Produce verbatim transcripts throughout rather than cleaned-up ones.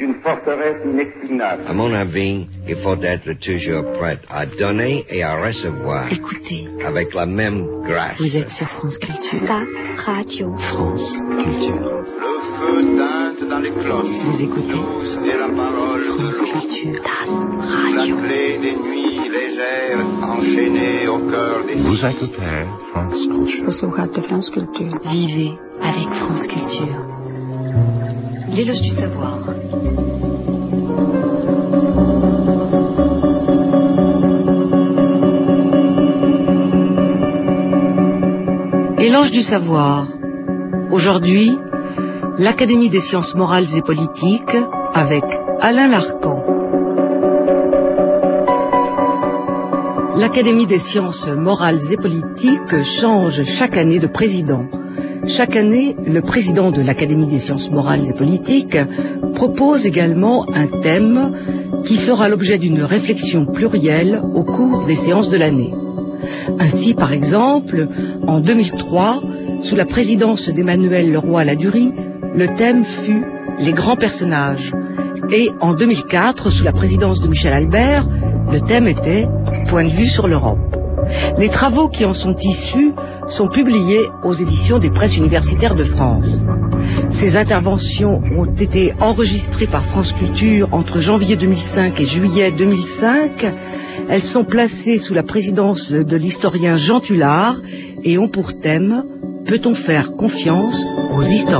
une forteresse inexpugnable. À mon avis, il faut être toujours prêt à donner et à recevoir. Écoutez. Avec la même grâce. Vous êtes sur France Culture. Ta radio. France Culture. Le feu teinte dans les cloches. Vous écoutez. Douce est la parole France de l'eau. Culture. Das Radio. La clé des nuits légères enchaînées au cœur des Vous écoutez France Culture. Posloucháte France Culture. Vivez avec France Culture. L'éloge du savoir. Éloge du savoir. Aujourd'hui, l'Académie des sciences morales et politiques avec Alain Larcan. L'Académie des sciences morales et politiques change chaque année de président. Chaque année, le président de l'Académie des sciences morales et politiques propose également un thème qui fera l'objet d'une réflexion plurielle au cours des séances de l'année. Ainsi, par exemple, en deux mille trois, sous la présidence d'Emmanuel Leroy-Ladurie, le thème fut « Les grands personnages ». Et en deux mille quatre, sous la présidence de Michel Albert, le thème était « Point de vue sur l'Europe ». Les travaux qui en sont issus sont publiés aux éditions des presses universitaires de France. Ces interventions ont été enregistrées par France Culture entre janvier deux mille cinq et juillet deux mille cinq. Elles sont placées sous la présidence de l'historien Jean Tullard et ont pour thème « Peut-on faire confiance aux historiens ?»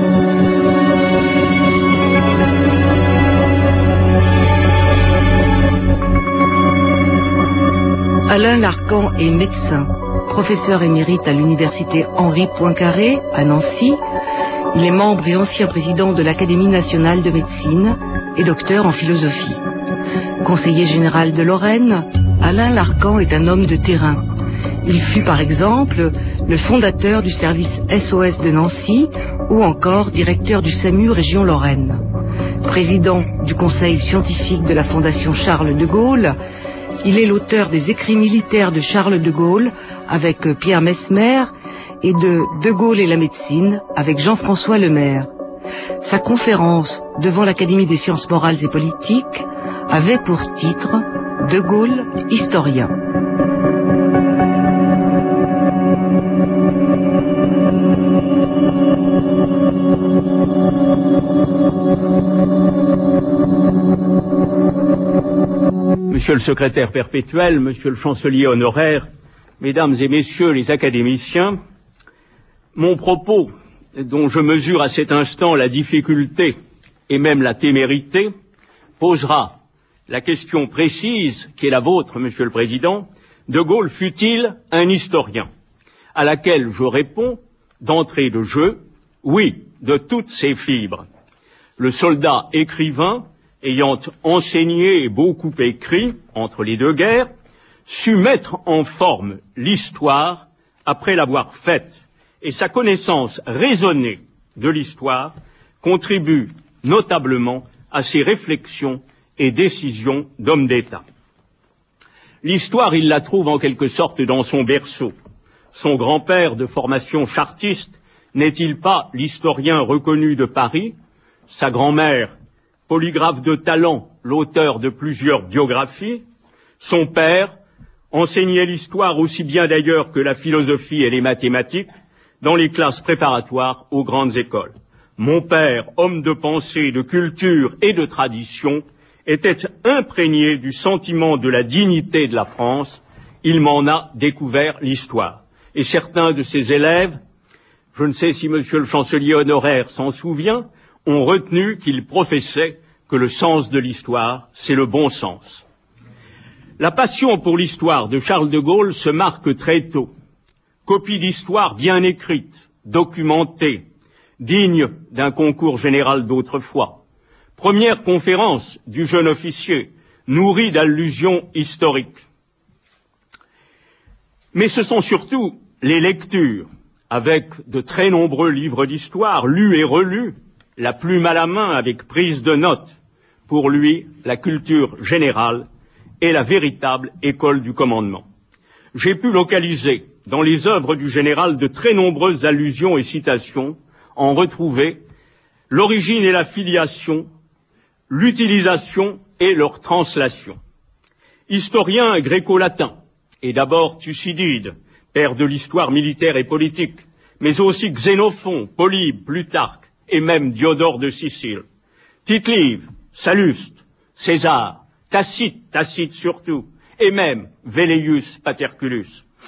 Alain Larcan est médecin, professeur émérite à l'université Henri Poincaré à Nancy. Il est membre et ancien président de l'Académie nationale de médecine et docteur en philosophie. Conseiller général de Lorraine, Alain Larcan est un homme de terrain. Il fut par exemple le fondateur du service S O S de Nancy ou encore directeur du SAMU région Lorraine. Président du conseil scientifique de la Fondation Charles de Gaulle, il est l'auteur des écrits militaires de Charles de Gaulle avec Pierre Messmer et de De Gaulle et la médecine avec Jean-François Lemaire. Sa conférence devant l'Académie des sciences morales et politiques avait pour titre « De Gaulle, historien ». Monsieur le secrétaire perpétuel, monsieur le chancelier honoraire, mesdames et messieurs les académiciens, mon propos, dont je mesure à cet instant la difficulté et même la témérité, posera la question précise qui est la vôtre, monsieur le président, De Gaulle fut-il un historien? À laquelle je réponds, d'entrée de jeu, oui, de toutes ses fibres. Le soldat écrivain, ayant enseigné et beaucoup écrit entre les deux guerres, sut mettre en forme l'histoire après l'avoir faite, et sa connaissance raisonnée de l'histoire contribue notablement à ses réflexions et décisions d'homme d'État. L'histoire, il la trouve en quelque sorte dans son berceau. Son grand-père de formation chartiste n'est-il pas l'historien reconnu de Paris? Sa grand-mère, polygraphe de talent, l'auteur de plusieurs biographies. Son père enseignait l'histoire aussi bien d'ailleurs que la philosophie et les mathématiques dans les classes préparatoires aux grandes écoles. Mon père, homme de pensée, de culture et de tradition, était imprégné du sentiment de la dignité de la France. Il m'en a découvert l'histoire. Et certains de ses élèves, je ne sais si monsieur le chancelier honoraire s'en souvient, ont retenu qu'il professait que le sens de l'histoire, c'est le bon sens. La passion pour l'histoire de Charles de Gaulle se marque très tôt. Copie d'histoire bien écrite, documentée, digne d'un concours général d'autrefois. Première conférence du jeune officier, nourrie d'allusions historiques. Mais ce sont surtout les lectures, avec de très nombreux livres d'histoire, lus et relus, la plume à la main avec prise de notes. Pour lui, la culture générale est la véritable école du commandement. J'ai pu localiser dans les œuvres du général de très nombreuses allusions et citations, en retrouver l'origine et la filiation l'utilisation et leur translation. Historien gréco-latin, et d'abord Thucydide, père de l'histoire militaire et politique, mais aussi Xénophon, Polybe, Plutarque, et même Diodore de Sicile, Tite-Live, Salluste, César, Tacite, Tacite surtout, et même Velleius Paterculus,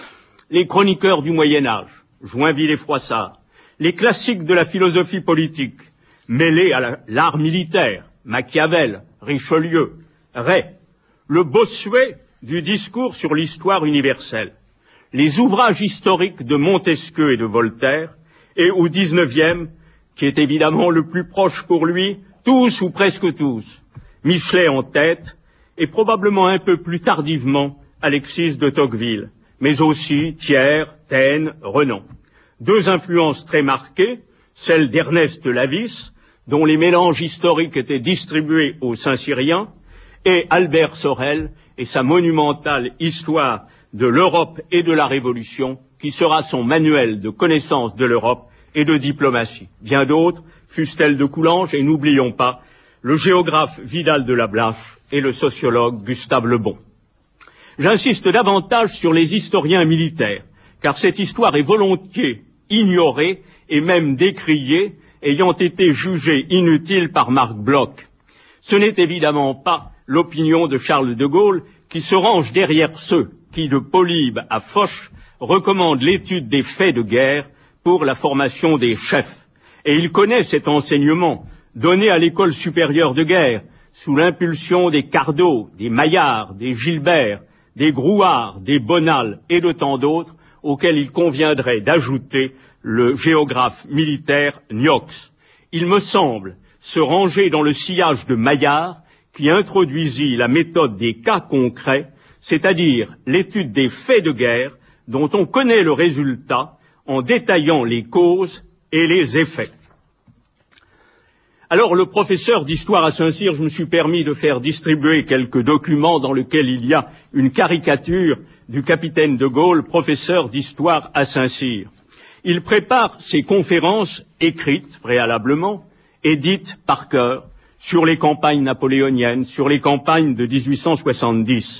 les chroniqueurs du Moyen-Âge, Joinville et Froissart, les classiques de la philosophie politique, mêlés à l'art militaire, Machiavel, Richelieu, Ray, le Bossuet du discours sur l'histoire universelle, les ouvrages historiques de Montesquieu et de Voltaire, et au dix-neuvième, qui est évidemment le plus proche pour lui, tous ou presque tous, Michelet en tête, et probablement un peu plus tardivement Alexis de Tocqueville, mais aussi Thiers, Taine, Renan. Deux influences très marquées, celle d'Ernest Lavis, dont les mélanges historiques étaient distribués aux Saint-Cyriens, et Albert Sorel et sa monumentale Histoire de l'Europe et de la Révolution, qui sera son manuel de connaissance de l'Europe et de diplomatie. Bien d'autres, Fustel de Coulanges, et n'oublions pas le géographe Vidal de la Blache et le sociologue Gustave Le Bon. J'insiste davantage sur les historiens militaires, car cette histoire est volontiers ignorée et même décriée, ayant été jugée inutile par Marc Bloch. Ce n'est évidemment pas l'opinion de Charles de Gaulle, qui se range derrière ceux qui, de Polybe à Foch, recommandent l'étude des faits de guerre pour la formation des chefs. Et il connaît cet enseignement donné à l'école supérieure de guerre, sous l'impulsion des Cardo, des Maillard, des Gilbert, des Grouard, des Bonal et de tant d'autres, auxquels il conviendrait d'ajouter le géographe militaire Niox. Il me semble se ranger dans le sillage de Maillard, qui introduisit la méthode des cas concrets, c'est-à-dire l'étude des faits de guerre dont on connaît le résultat en détaillant les causes et les effets. Alors, le professeur d'histoire à Saint-Cyr, je me suis permis de faire distribuer quelques documents dans lesquels il y a une caricature du capitaine de Gaulle, professeur d'histoire à Saint-Cyr. Il prépare ses conférences écrites préalablement et dites par cœur sur les campagnes napoléoniennes, sur les campagnes de dix-huit cent soixante-dix.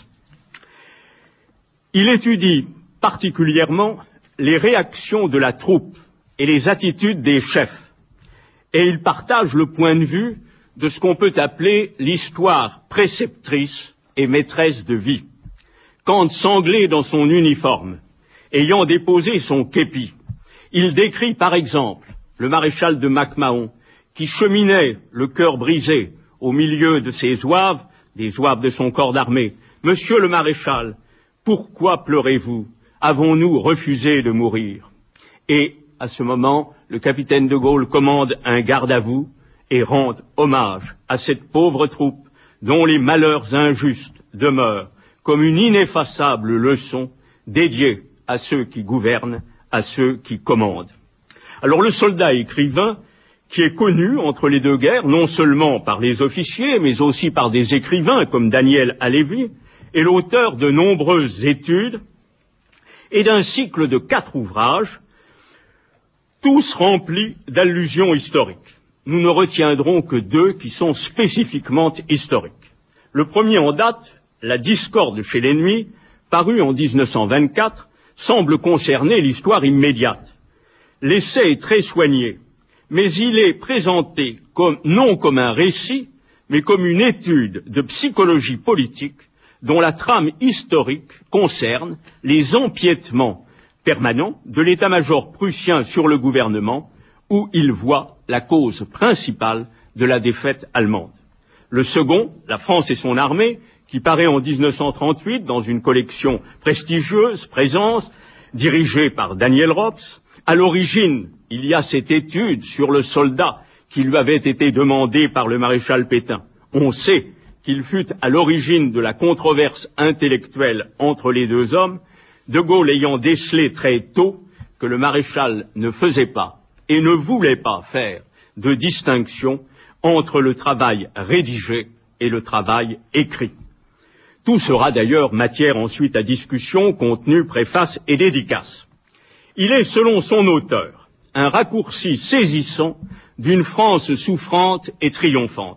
Il étudie particulièrement les réactions de la troupe et les attitudes des chefs. Et il partage le point de vue de ce qu'on peut appeler l'histoire préceptrice et maîtresse de vie. Quand sanglé dans son uniforme, ayant déposé son képi, il décrit par exemple le maréchal de Mac-Mahon, qui cheminait le cœur brisé au milieu de ses zouaves, des zouaves de son corps d'armée. « Monsieur le maréchal, pourquoi pleurez-vous? Avons-nous refusé de mourir ?» Et à ce moment, le capitaine de Gaulle commande un garde à vous et rend hommage à cette pauvre troupe dont les malheurs injustes demeurent comme une ineffaçable leçon dédiée à ceux qui gouvernent, à ceux qui commandent. Alors le soldat écrivain, qui est connu entre les deux guerres, non seulement par les officiers, mais aussi par des écrivains comme Daniel Halévy, est l'auteur de nombreuses études et d'un cycle de quatre ouvrages, tous remplis d'allusions historiques. Nous ne retiendrons que deux qui sont spécifiquement historiques. Le premier en date, La discorde chez l'ennemi, paru en mille neuf cent vingt-quatre, semble concerner l'histoire immédiate. L'essai est très soigné, mais il est présenté comme, non comme un récit, mais comme une étude de psychologie politique dont la trame historique concerne les empiétements permanents de l'état-major prussien sur le gouvernement, où il voit la cause principale de la défaite allemande. Le second, La France et son armée, qui paraît en mille neuf cent trente-huit dans une collection prestigieuse, Présence, dirigée par Daniel Rops. À l'origine, il y a cette étude sur le soldat qui lui avait été demandée par le maréchal Pétain. On sait qu'il fut à l'origine de la controverse intellectuelle entre les deux hommes, De Gaulle ayant décelé très tôt que le maréchal ne faisait pas et ne voulait pas faire de distinction entre le travail rédigé et le travail écrit. Tout sera d'ailleurs matière ensuite à discussion, contenu, préface et dédicace. Il est, selon son auteur, un raccourci saisissant d'une France souffrante et triomphante,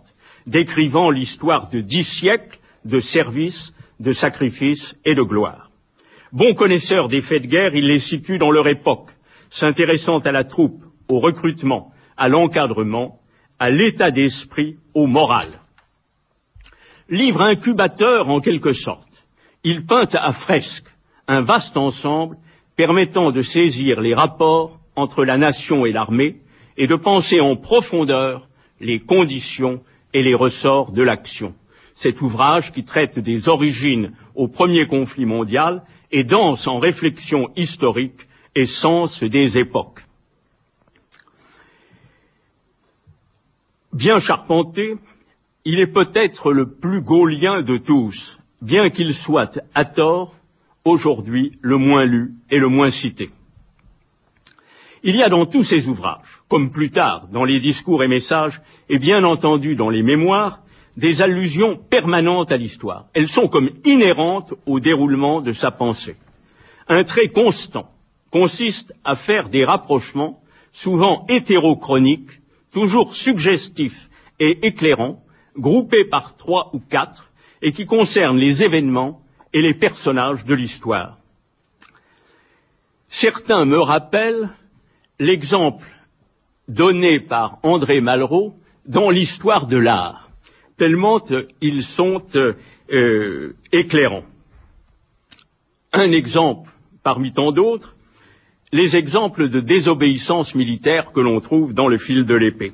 décrivant l'histoire de dix siècles de service, de sacrifice et de gloire. Bon connaisseur des faits de guerre, il les situe dans leur époque, s'intéressant à la troupe, au recrutement, à l'encadrement, à l'état d'esprit, au moral. Livre incubateur en quelque sorte, il peint à fresque un vaste ensemble permettant de saisir les rapports entre la nation et l'armée et de penser en profondeur les conditions et les ressorts de l'action. Cet ouvrage, qui traite des origines au premier conflit mondial, est dense en réflexion historique et sens des époques. Bien charpenté, il est peut-être le plus gaulien de tous, bien qu'il soit, à tort, aujourd'hui le moins lu et le moins cité. Il y a dans tous ces ouvrages, comme plus tard dans les discours et messages, et bien entendu dans les mémoires, des allusions permanentes à l'histoire. Elles sont comme inhérentes au déroulement de sa pensée. Un trait constant consiste à faire des rapprochements, souvent hétérochroniques, toujours suggestifs et éclairants, groupés par trois ou quatre, et qui concernent les événements et les personnages de l'histoire. Certains me rappellent l'exemple donné par André Malraux dans l'histoire de l'art, tellement ils sont euh, éclairants. Un exemple parmi tant d'autres, les exemples de désobéissance militaire que l'on trouve dans le fil de l'épée.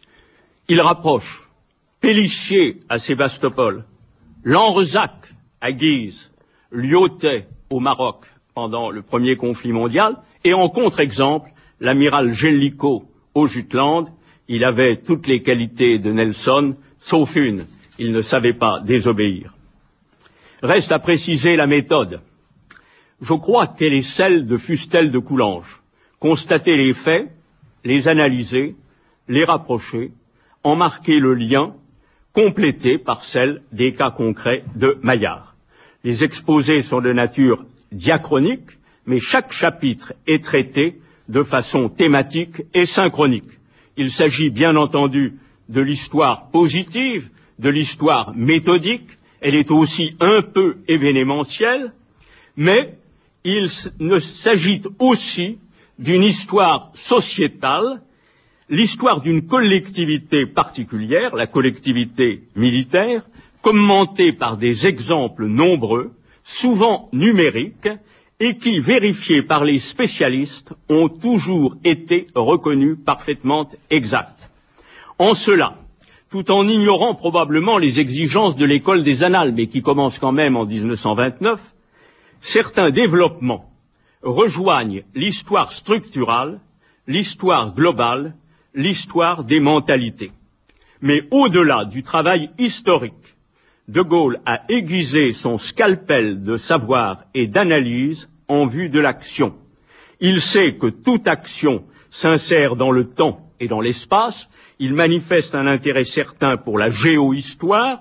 Il rapproche Pélissier à Sébastopol, Lanrezac à Guise, Lyautey au Maroc pendant le premier conflit mondial, et en contre-exemple, l'amiral Jellicoe au Jutland. Il avait toutes les qualités de Nelson, sauf une, il ne savait pas désobéir. Reste à préciser la méthode. Je crois qu'elle est celle de Fustel de Coulanges. Constater les faits, les analyser, les rapprocher, en marquer le lien, complété par celle des cas concrets de Maillard. Les exposés sont de nature diachronique, mais chaque chapitre est traité de façon thématique et synchronique. Il s'agit bien entendu de l'histoire positive, de l'histoire méthodique, elle est aussi un peu événementielle, mais il ne s'agit aussi d'une histoire sociétale, l'histoire d'une collectivité particulière, la collectivité militaire, commentée par des exemples nombreux, souvent numériques, et qui, vérifiés par les spécialistes, ont toujours été reconnus parfaitement exacts. En cela, tout en ignorant probablement les exigences de l'école des annales, mais qui commence quand même en mille neuf cent vingt-neuf, certains développements rejoignent l'histoire structurale, l'histoire globale, l'histoire des mentalités. Mais au-delà du travail historique, De Gaulle a aiguisé son scalpel de savoir et d'analyse en vue de l'action. Il sait que toute action s'insère dans le temps et dans l'espace, il manifeste un intérêt certain pour la géohistoire,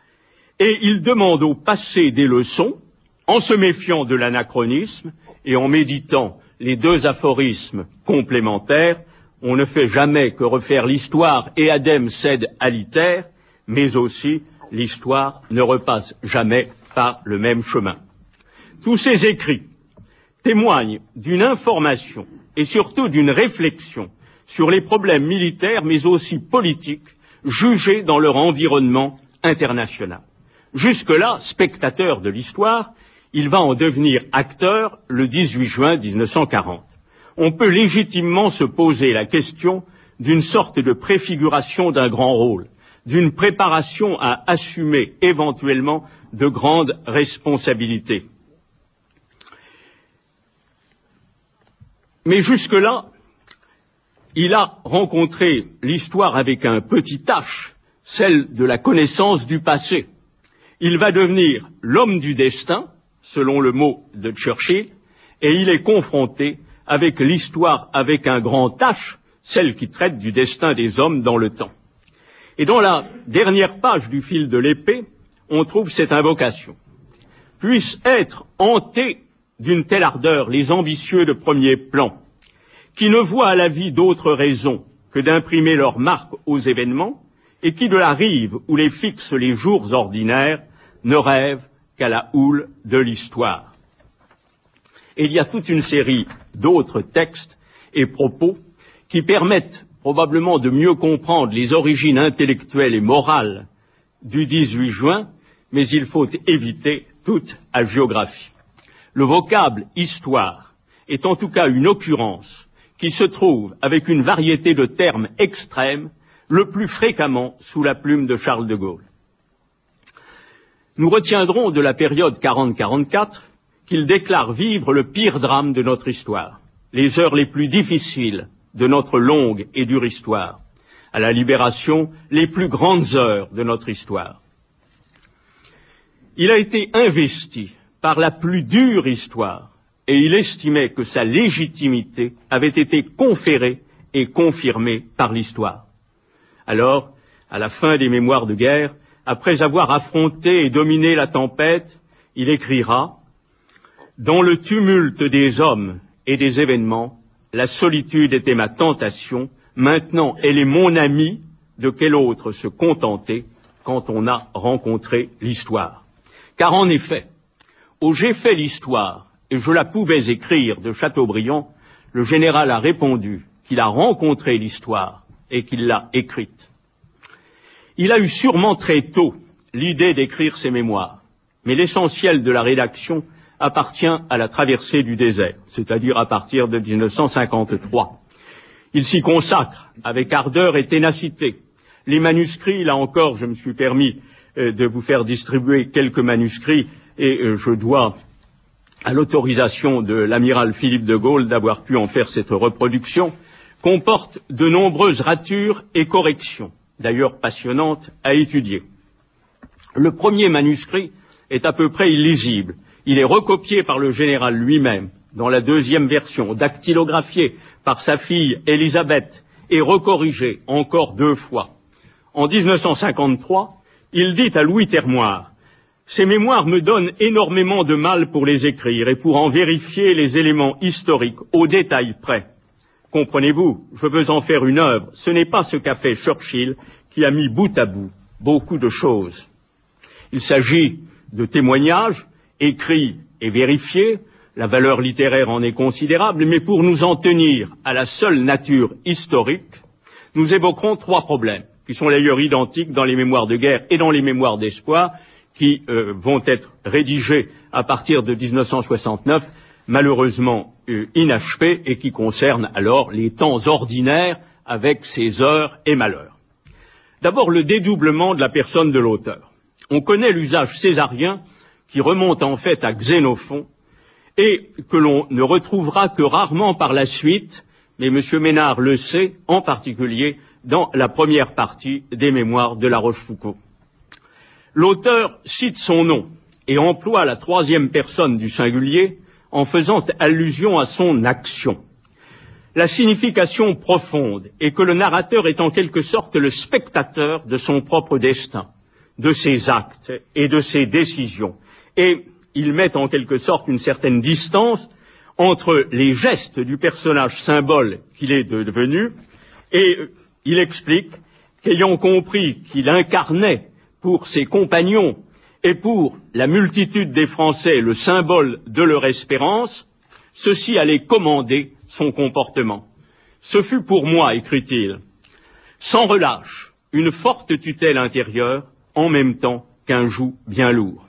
et il demande au passé des leçons, en se méfiant de l'anachronisme et en méditant les deux aphorismes complémentaires. On ne fait jamais que refaire l'histoire et adem sed aliter, mais aussi l'histoire ne repasse jamais par le même chemin. Tous ces écrits témoignent d'une information et surtout d'une réflexion sur les problèmes militaires mais aussi politiques jugés dans leur environnement international. Jusque-là, spectateur de l'histoire, il va en devenir acteur le dix-huit juin mille neuf cent quarante. On peut légitimement se poser la question d'une sorte de préfiguration d'un grand rôle, d'une préparation à assumer éventuellement de grandes responsabilités. Mais jusque-là, il a rencontré l'histoire avec un petit H, celle de la connaissance du passé. Il va devenir l'homme du destin, selon le mot de Churchill, et il est confronté avec l'histoire avec un grand H, celle qui traite du destin des hommes dans le temps. Et dans la dernière page du fil de l'épée, on trouve cette invocation. Puissent être hantés d'une telle ardeur les ambitieux de premier plan, qui ne voient à la vie d'autre raison que d'imprimer leur marque aux événements, et qui de la rive où les fixent les jours ordinaires ne rêve qu'à la houle de l'histoire. Et il y a toute une série d'autres textes et propos qui permettent probablement de mieux comprendre les origines intellectuelles et morales du dix-huit juin, mais il faut éviter toute hagiographie. Le vocable « histoire » est en tout cas une occurrence qui se trouve, avec une variété de termes extrêmes, le plus fréquemment sous la plume de Charles de Gaulle. Nous retiendrons de la période quarante quarante-quatre qu'il déclare vivre le pire drame de notre histoire, les heures les plus difficiles de notre longue et dure histoire, à la Libération, les plus grandes heures de notre histoire. Il a été investi par la plus dure histoire, et il estimait que sa légitimité avait été conférée et confirmée par l'histoire. Alors, à la fin des mémoires de guerre, après avoir affronté et dominé la tempête, il écrira « Dans le tumulte des hommes et des événements, la solitude était ma tentation, maintenant elle est mon amie, de quel autre se contenter quand on a rencontré l'histoire ?» Car en effet, au « J'ai fait l'histoire et je la pouvais écrire » de Chateaubriand, le général a répondu qu'il a rencontré l'histoire et qu'il l'a écrite. Il a eu sûrement très tôt l'idée d'écrire ses mémoires, mais l'essentiel de la rédaction appartient à la traversée du désert, c'est-à-dire à partir de mille neuf cent cinquante-trois. Il s'y consacre avec ardeur et ténacité. Les manuscrits, là encore, je me suis permis euh, de vous faire distribuer quelques manuscrits et euh, je dois, à l'autorisation de l'amiral Philippe de Gaulle, d'avoir pu en faire cette reproduction, comportent de nombreuses ratures et corrections, d'ailleurs passionnantes à étudier. Le premier manuscrit est à peu près illisible. Il est recopié par le général lui-même dans la deuxième version, dactylographié par sa fille Élisabeth et recorrigé encore deux fois. En mille neuf cent cinquante-trois, il dit à Louis Termoire « Ces mémoires me donnent énormément de mal pour les écrire et pour en vérifier les éléments historiques au détail près. Comprenez-vous, je veux en faire une œuvre, ce n'est pas ce qu'a fait Churchill qui a mis bout à bout beaucoup de choses. Il s'agit de témoignages écrits et vérifiés, la valeur littéraire en est considérable, mais pour nous en tenir à la seule nature historique, nous évoquerons trois problèmes, qui sont d'ailleurs identiques dans les mémoires de guerre et dans les mémoires d'espoir, qui euh, vont être rédigés à partir de mille neuf cent soixante-neuf, malheureusement euh, inachevés, et qui concernent alors les temps ordinaires avec ses heures et malheurs. D'abord, le dédoublement de la personne de l'auteur. On connaît l'usage césarien qui remonte en fait à Xénophon et que l'on ne retrouvera que rarement par la suite, mais M. Ménard le sait, en particulier dans la première partie des mémoires de La Rochefoucauld. L'auteur cite son nom et emploie la troisième personne du singulier en faisant allusion à son action. La signification profonde est que le narrateur est en quelque sorte le spectateur de son propre destin, de ses actes et de ses décisions. Et il met en quelque sorte une certaine distance entre les gestes du personnage symbole qu'il est devenu, et il explique qu'ayant compris qu'il incarnait pour ses compagnons et pour la multitude des Français le symbole de leur espérance, ceci allait commander son comportement. Ce fut pour moi, écrit-il, sans relâche, une forte tutelle intérieure, en même temps qu'un joug bien lourd.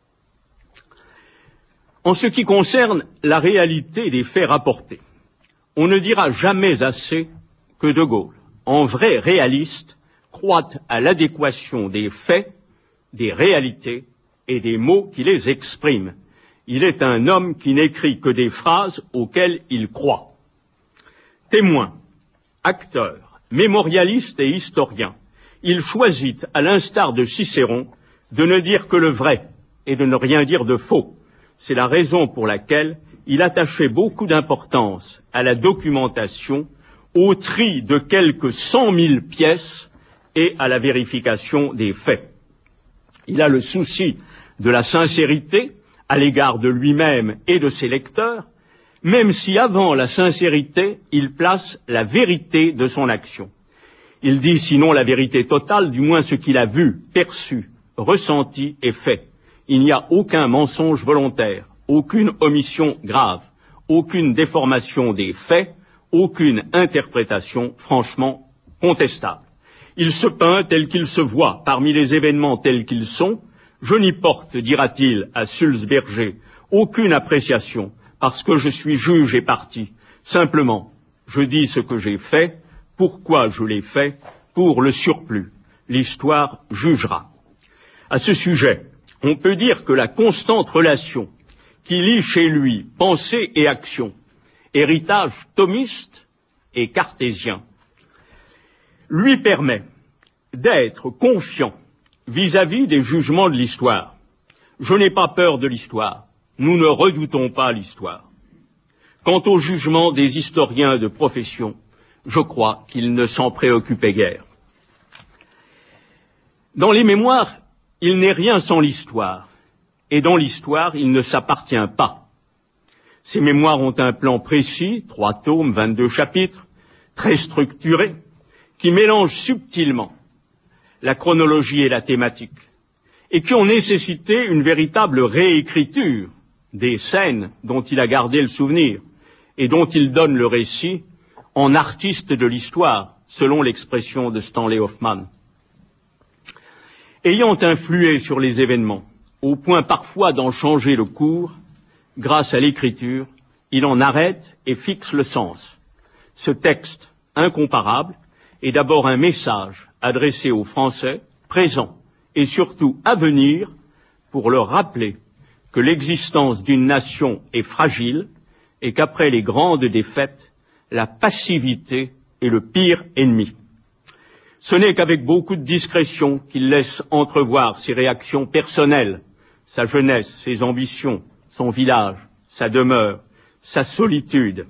En ce qui concerne la réalité des faits rapportés, on ne dira jamais assez que De Gaulle, en vrai réaliste, croit à l'adéquation des faits, des réalités et des mots qui les expriment. Il est un homme qui n'écrit que des phrases auxquelles il croit. Témoin, acteur, mémorialiste et historien, il choisit, à l'instar de Cicéron, de ne dire que le vrai et de ne rien dire de faux. C'est la raison pour laquelle il attachait beaucoup d'importance à la documentation, au tri de quelques cent mille pièces et à la vérification des faits. Il a le souci de la sincérité à l'égard de lui-même et de ses lecteurs, même si avant la sincérité, il place la vérité de son action. Il dit sinon la vérité totale, du moins ce qu'il a vu, perçu, ressenti et fait. Il n'y a aucun mensonge volontaire, aucune omission grave, aucune déformation des faits, aucune interprétation franchement contestable. Il se peint tel qu'il se voit parmi les événements tels qu'ils sont. Je n'y porte, dira-t-il à Sulzberger, aucune appréciation, parce que je suis juge et partie. Simplement, je dis ce que j'ai fait, pourquoi je l'ai fait, pour le surplus. L'histoire jugera. À ce sujet, on peut dire que la constante relation qui lie chez lui pensée et action, héritage thomiste et cartésien, lui permet d'être confiant vis-à-vis des jugements de l'histoire. Je n'ai pas peur de l'histoire. Nous ne redoutons pas l'histoire. Quant au jugement des historiens de profession, je crois qu'ils ne s'en préoccupaient guère. Dans les mémoires, il n'est rien sans l'histoire, et dans l'histoire, il ne s'appartient pas. Ces mémoires ont un plan précis, trois tomes, vingt-deux chapitres, très structuré, qui mélangent subtilement la chronologie et la thématique, et qui ont nécessité une véritable réécriture des scènes dont il a gardé le souvenir, et dont il donne le récit en artiste de l'histoire, selon l'expression de Stanley Hoffmann. Ayant influé sur les événements, au point parfois d'en changer le cours, grâce à l'écriture, il en arrête et fixe le sens. Ce texte incomparable est d'abord un message adressé aux Français, présents et surtout à venir, pour leur rappeler que l'existence d'une nation est fragile et qu'après les grandes défaites, la passivité est le pire ennemi. Ce n'est qu'avec beaucoup de discrétion qu'il laisse entrevoir ses réactions personnelles, sa jeunesse, ses ambitions, son village, sa demeure, sa solitude.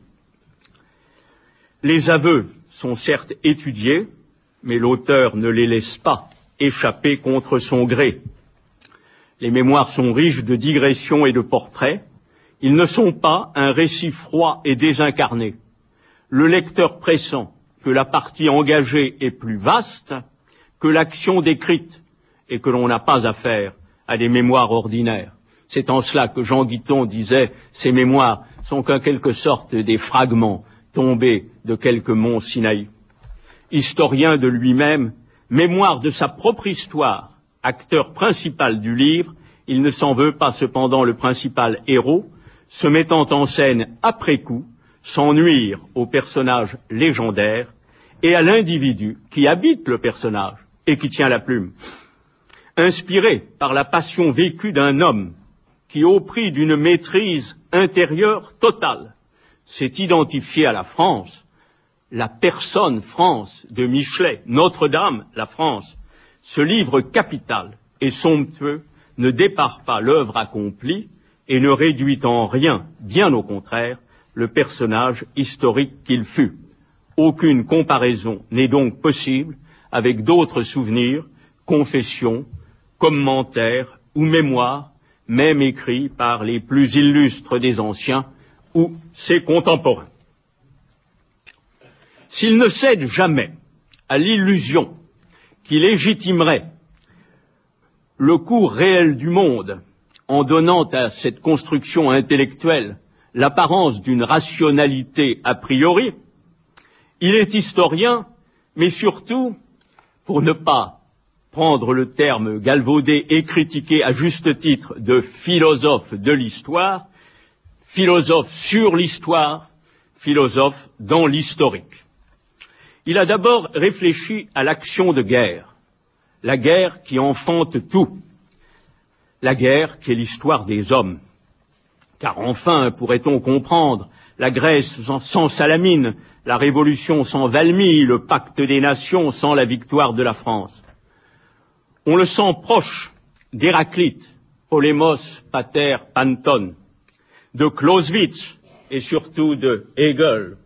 Les aveux sont certes étudiés, mais l'auteur ne les laisse pas échapper contre son gré. Les mémoires sont riches de digressions et de portraits. Ils ne sont pas un récit froid et désincarné. Le lecteur pressent que la partie engagée est plus vaste que l'action décrite et que l'on n'a pas affaire à des mémoires ordinaires. C'est en cela que Jean Guiton disait « Ces mémoires sont qu'en quelque sorte des fragments tombés de quelque mont Sinaï ». Historien de lui-même, mémoire de sa propre histoire, acteur principal du livre, il ne s'en veut pas cependant le principal héros, se mettant en scène après coup, sans nuire au personnage légendaire et à l'individu qui habite le personnage et qui tient la plume. Inspiré par la passion vécue d'un homme qui, au prix d'une maîtrise intérieure totale, s'est identifié à la France, la personne France de Michelet, Notre-Dame, la France, ce livre capital et somptueux ne dépare pas l'œuvre accomplie et ne réduit en rien, bien au contraire, le personnage historique qu'il fut. Aucune comparaison n'est donc possible avec d'autres souvenirs, confessions, commentaires ou mémoires, même écrits par les plus illustres des anciens ou ses contemporains. S'il ne cède jamais à l'illusion qui légitimerait le cours réel du monde en donnant à cette construction intellectuelle l'apparence d'une rationalité a priori, il est historien, mais surtout, pour ne pas prendre le terme galvaudé et critiqué à juste titre de philosophe de l'histoire, philosophe sur l'histoire, philosophe dans l'historique. Il a d'abord réfléchi à l'action de guerre, la guerre qui enfante tout, la guerre qui est l'histoire des hommes. Car enfin, pourrait-on comprendre, la Grèce sans Salamine, la Révolution sans Valmy, le pacte des nations sans la victoire de la France. On le sent proche d'Héraclite, Polémos pater Panton, de Clausewitz et surtout de Hegel.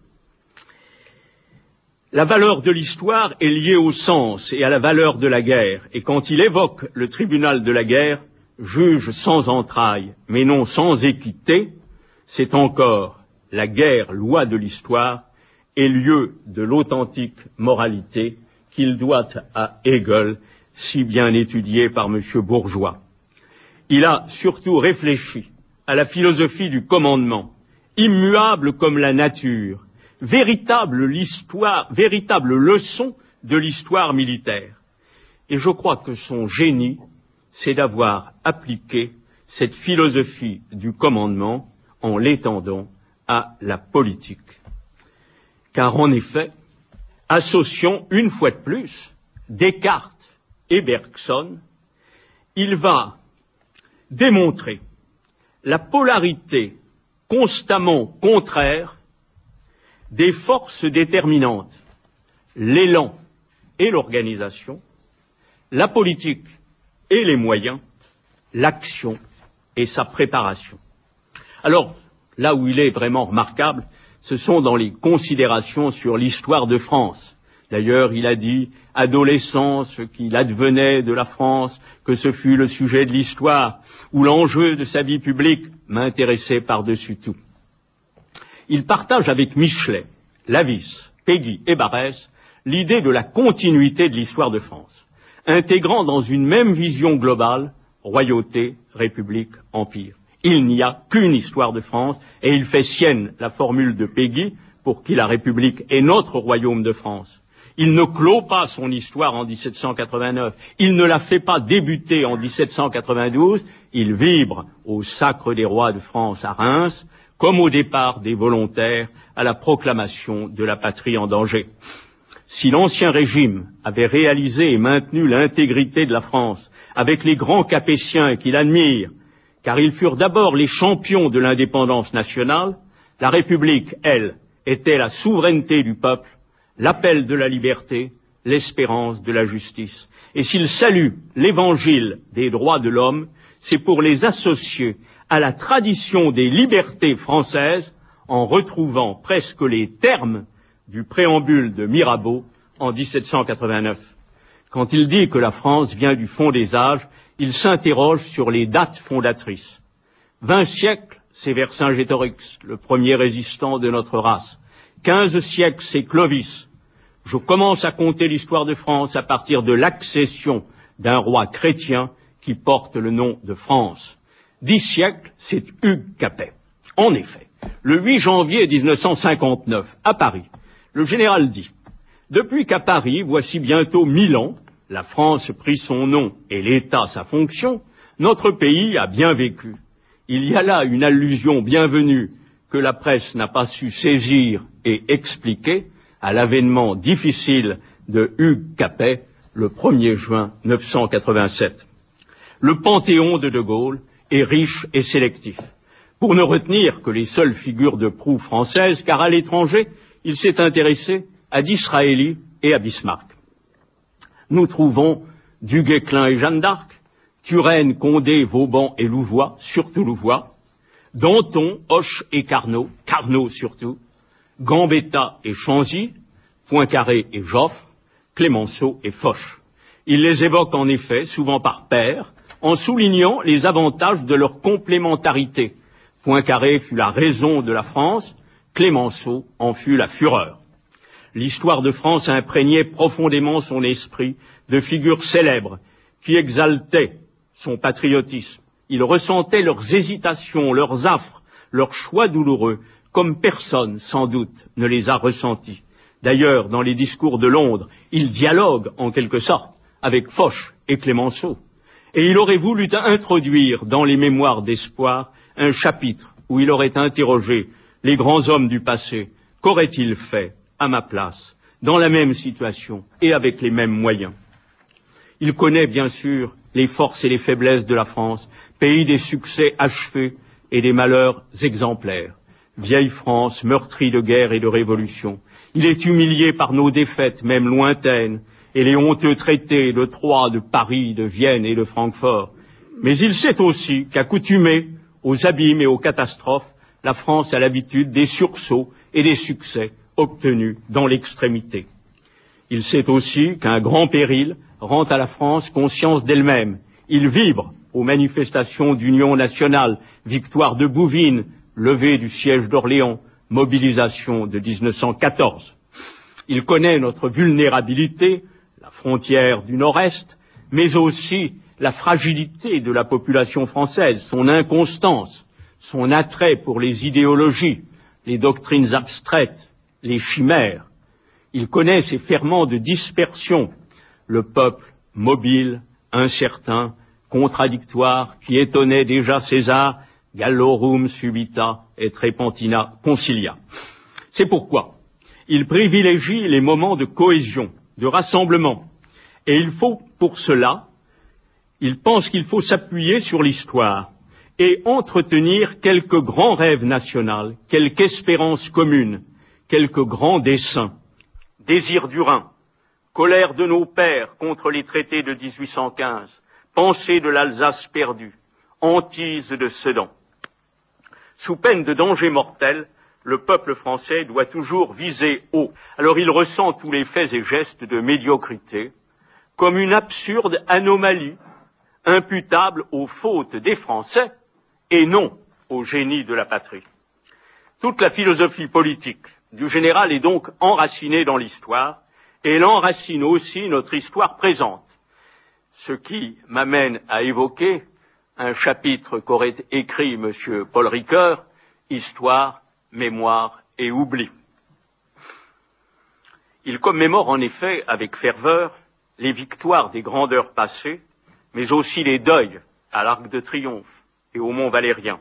La valeur de l'histoire est liée au sens et à la valeur de la guerre, et quand il évoque le tribunal de la guerre, juge sans entrailles, mais non sans équité, c'est encore la guerre, loi de l'histoire, et lieu de l'authentique moralité qu'il doit à Hegel, si bien étudié par M. Bourgeois. Il a surtout réfléchi à la philosophie du commandement, immuable comme la nature, véritable, l'histoire, véritable leçon de l'histoire militaire. Et je crois que son génie, c'est d'avoir appliqué cette philosophie du commandement en l'étendant à la politique. Car en effet, associant une fois de plus Descartes et Bergson, il va démontrer la polarité constamment contraire des forces déterminantes, l'élan et l'organisation, la politique et les moyens, l'action et sa préparation. Alors, là où il est vraiment remarquable, ce sont dans les considérations sur l'histoire de France. D'ailleurs, il a dit, adolescent, ce qu'il advenait de la France, que ce fut le sujet de l'histoire, où l'enjeu de sa vie publique m'intéressait par-dessus tout. Il partage avec Michelet, Lavis, Péguy et Barrès l'idée de la continuité de l'histoire de France, intégrant dans une même vision globale royauté, république, empire. Il n'y a qu'une histoire de France, et il fait sienne la formule de Péguy, pour qui la République est notre royaume de France. Il ne clôt pas son histoire en dix-sept cent quatre-vingt-neuf, il ne la fait pas débuter en dix-sept cent quatre-vingt-douze, il vibre au sacre des rois de France à Reims, comme au départ des volontaires à la proclamation de la patrie en danger. Si l'Ancien Régime avait réalisé et maintenu l'intégrité de la France avec les grands Capétiens qu'il admire, car ils furent d'abord les champions de l'indépendance nationale, la République, elle, était la souveraineté du peuple, l'appel de la liberté, l'espérance de la justice. Et s'il salue l'évangile des droits de l'homme, c'est pour les associer à la tradition des libertés françaises en retrouvant presque les termes du préambule de Mirabeau en dix-sept cent quatre-vingt-neuf. Quand il dit que la France vient du fond des âges, il s'interroge sur les dates fondatrices. Vingt siècles, c'est Vercingétorix, le premier résistant de notre race. Quinze siècles, c'est Clovis. Je commence à compter l'histoire de France à partir de l'accession d'un roi chrétien qui porte le nom de France. Dix siècles, c'est Hugues Capet. En effet, le huit janvier mille neuf cent cinquante-neuf, à Paris, le général dit « Depuis qu'à Paris, voici bientôt mille ans, la France prit son nom et l'État sa fonction, notre pays a bien vécu. Il y a là une allusion bienvenue que la presse n'a pas su saisir et expliquer à l'avènement difficile de Hugues Capet le premier juin mille neuf cent quatre-vingt-sept. Le panthéon de De Gaulle est riche et sélectif, pour ne retenir que les seules figures de proue françaises, car à l'étranger, il s'est intéressé à Disraeli et à Bismarck. Nous trouvons Du Guesclin et Jeanne d'Arc, Turenne, Condé, Vauban et Louvois, surtout Louvois, Danton, Hoche et Carnot, Carnot surtout, Gambetta et Chanzy, Poincaré et Joffre, Clémenceau et Foch. Il les évoque en effet, souvent par paires, en soulignant les avantages de leur complémentarité. Poincaré fut la raison de la France, Clémenceau en fut la fureur. L'histoire de France imprégnait profondément son esprit de figures célèbres qui exaltaient son patriotisme. Il ressentait leurs hésitations, leurs affres, leurs choix douloureux, comme personne, sans doute, ne les a ressentis. D'ailleurs, dans les discours de Londres, il dialogue, en quelque sorte, avec Foch et Clémenceau. Et il aurait voulu introduire dans les mémoires d'espoir un chapitre où il aurait interrogé les grands hommes du passé. Qu'auraient-ils fait à ma place, dans la même situation et avec les mêmes moyens? Il connaît bien sûr les forces et les faiblesses de la France, pays des succès achevés et des malheurs exemplaires. Vieille France, meurtrie de guerre et de révolution. Il est humilié par nos défaites, même lointaines, et les honteux traités de Troyes, de Paris, de Vienne et de Francfort. Mais il sait aussi qu'accoutumée aux abîmes et aux catastrophes, la France a l'habitude des sursauts et des succès obtenus dans l'extrémité. Il sait aussi qu'un grand péril rend à la France conscience d'elle-même. Il vibre aux manifestations d'union nationale, victoire de Bouvines, levée du siège d'Orléans, mobilisation de mille neuf cent quatorze. Il connaît notre vulnérabilité, la frontière du Nord-Est, mais aussi la fragilité de la population française, son inconstance, son attrait pour les idéologies, les doctrines abstraites, les chimères. Il connaît ces ferments de dispersion, le peuple mobile, incertain, contradictoire, qui étonnait déjà César, gallorum subita et trepentina concilia. C'est pourquoi il privilégie les moments de cohésion, de rassemblement, et il faut pour cela, il pense qu'il faut s'appuyer sur l'histoire et entretenir quelques grands rêves nationaux, quelques espérances communes, quelques grands desseins. Désir du Rhin, colère de nos pères contre les traités de dix-huit cent quinze, pensée de l'Alsace perdue, hantise de Sedan. Sous peine de danger mortel, le peuple français doit toujours viser haut. Alors il ressent tous les faits et gestes de médiocrité comme une absurde anomalie imputable aux fautes des Français et non au génie de la patrie. Toute la philosophie politique du général est donc enracinée dans l'histoire, et elle enracine aussi notre histoire présente. Ce qui m'amène à évoquer un chapitre qu'aurait écrit M. Paul Ricoeur, Histoire, mémoire et oubli. Il commémore en effet avec ferveur les victoires des grandeurs passées, mais aussi les deuils à l'Arc de Triomphe et au Mont Valérien.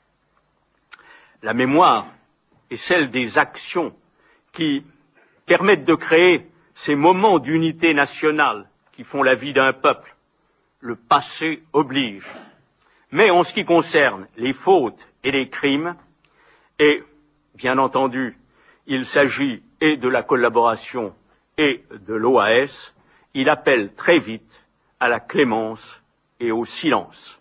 La mémoire est celle des actions qui permettent de créer ces moments d'unité nationale qui font la vie d'un peuple. Le passé oblige. Mais en ce qui concerne les fautes et les crimes, et bien entendu, il s'agit et de la collaboration et de l'O A S, il appelle très vite à la clémence et au silence.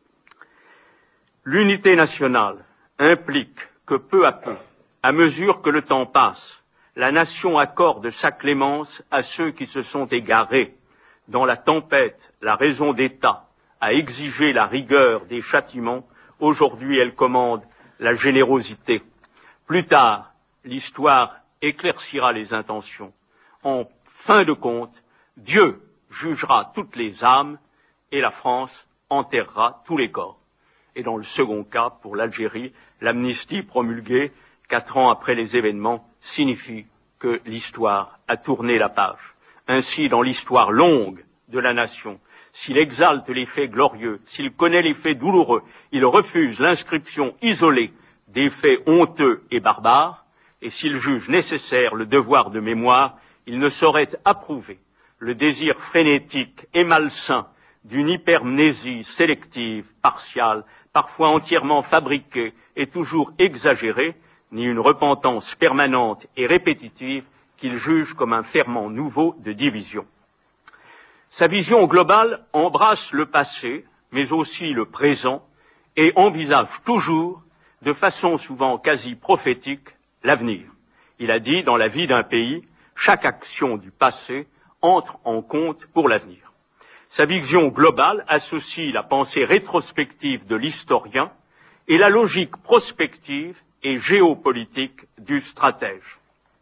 L'unité nationale implique que peu à peu, à mesure que le temps passe, la nation accorde sa clémence à ceux qui se sont égarés. Dans la tempête, la raison d'État a exigé la rigueur des châtiments. Aujourd'hui, elle commande la générosité. Plus tard, l'histoire éclaircira les intentions. En fin de compte, Dieu jugera toutes les âmes et la France enterrera tous les corps. Et dans le second cas, pour l'Algérie, l'amnistie promulguée quatre ans après les événements signifie que l'histoire a tourné la page. Ainsi, dans l'histoire longue de la nation, s'il exalte les faits glorieux, s'il connaît les faits douloureux, il refuse l'inscription isolée des faits honteux et barbares, et s'il juge nécessaire le devoir de mémoire, il ne saurait approuver le désir frénétique et malsain d'une hypermnésie sélective, partiale, parfois entièrement fabriquée et toujours exagérée, ni une repentance permanente et répétitive qu'il juge comme un ferment nouveau de division. Sa vision globale embrasse le passé, mais aussi le présent, et envisage toujours, de façon souvent quasi prophétique, l'avenir. Il a dit, dans la vie d'un pays, chaque action du passé entre en compte pour l'avenir. Sa vision globale associe la pensée rétrospective de l'historien et la logique prospective et géopolitique du stratège.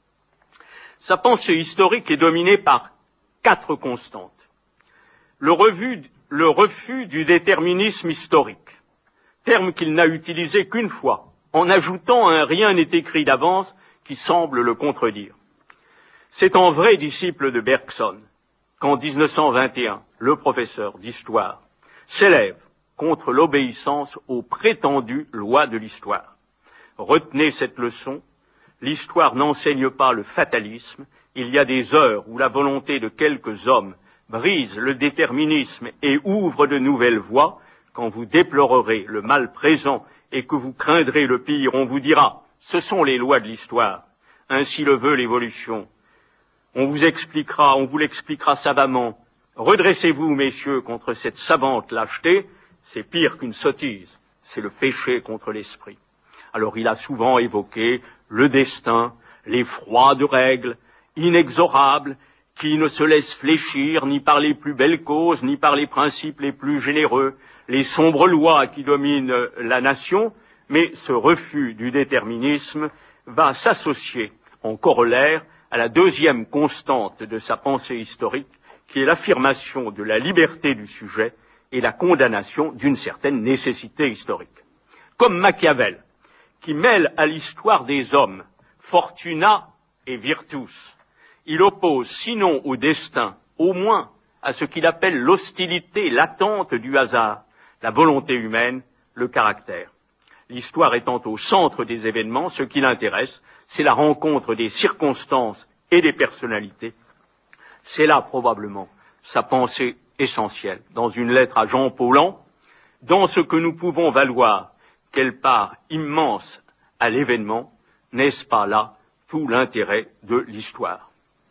Sa pensée historique est dominée par quatre constantes. Le, revu, le refus du déterminisme historique, terme qu'il n'a utilisé qu'une fois, en ajoutant un « rien n'est écrit d'avance » qui semble le contredire. C'est en vrai disciple de Bergson qu'en dix-neuf cent vingt et un, le professeur d'histoire s'élève contre l'obéissance aux prétendues lois de l'histoire. Retenez cette leçon, l'histoire n'enseigne pas le fatalisme, il y a des heures où la volonté de quelques hommes brise le déterminisme et ouvre de nouvelles voies. Quand vous déplorerez le mal présent et que vous craindrez le pire, on vous dira « ce sont les lois de l'histoire, ainsi le veut l'évolution ». On vous expliquera, on vous l'expliquera savamment. Redressez-vous, messieurs, contre cette savante lâcheté, c'est pire qu'une sottise, c'est le péché contre l'esprit. Alors il a souvent évoqué le destin, les froides règles, inexorables, qui ne se laissent fléchir ni par les plus belles causes, ni par les principes les plus généreux, les sombres lois qui dominent la nation, mais ce refus du déterminisme va s'associer en corollaire à la deuxième constante de sa pensée historique, qui est l'affirmation de la liberté du sujet et la condamnation d'une certaine nécessité historique. Comme Machiavel, qui mêle à l'histoire des hommes fortuna et virtus, il oppose, sinon au destin, au moins à ce qu'il appelle l'hostilité latente du hasard, la volonté humaine, le caractère. L'histoire étant au centre des événements, ce qui l'intéresse, c'est la rencontre des circonstances et des personnalités. C'est là probablement sa pensée essentielle. Dans une lettre à Jean Paulhan, dans ce que nous pouvons valoir quelle part immense à l'événement, n'est-ce pas là tout l'intérêt de l'histoire?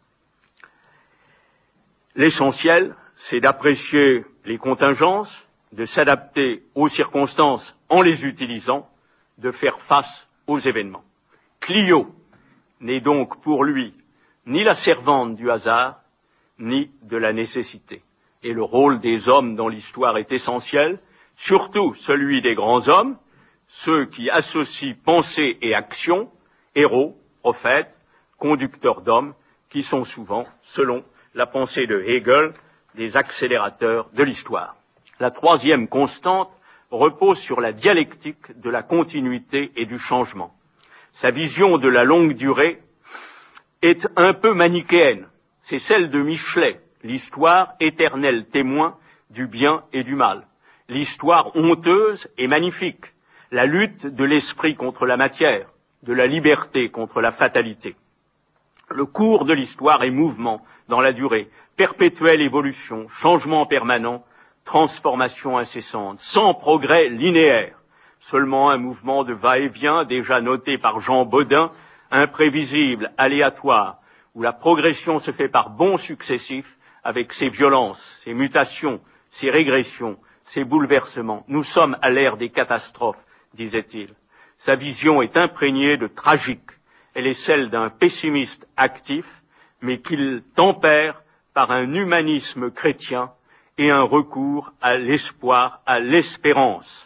L'essentiel, c'est d'apprécier les contingences, de s'adapter aux circonstances en les utilisant, de faire face aux événements. Clio n'est donc pour lui ni la servante du hasard, ni de la nécessité. Et le rôle des hommes dans l'histoire est essentiel, surtout celui des grands hommes, ceux qui associent pensée et action, héros, prophètes, conducteurs d'hommes, qui sont souvent, selon la pensée de Hegel, des accélérateurs de l'histoire. La troisième constante repose sur la dialectique de la continuité et du changement. Sa vision de la longue durée est un peu manichéenne. C'est celle de Michelet, l'histoire éternel témoin du bien et du mal. L'histoire honteuse et magnifique, la lutte de l'esprit contre la matière, de la liberté contre la fatalité. Le cours de l'histoire est mouvement dans la durée, perpétuelle évolution, changement permanent, transformation incessante, sans progrès linéaire. Seulement un mouvement de va-et-vient déjà noté par Jean Bodin, imprévisible, aléatoire, où la progression se fait par bonds successifs avec ses violences, ses mutations, ses régressions, ses bouleversements. Nous sommes à l'ère des catastrophes, disait-il. Sa vision est imprégnée de tragique. Elle est celle d'un pessimiste actif, mais qu'il tempère par un humanisme chrétien et un recours à l'espoir, à l'espérance.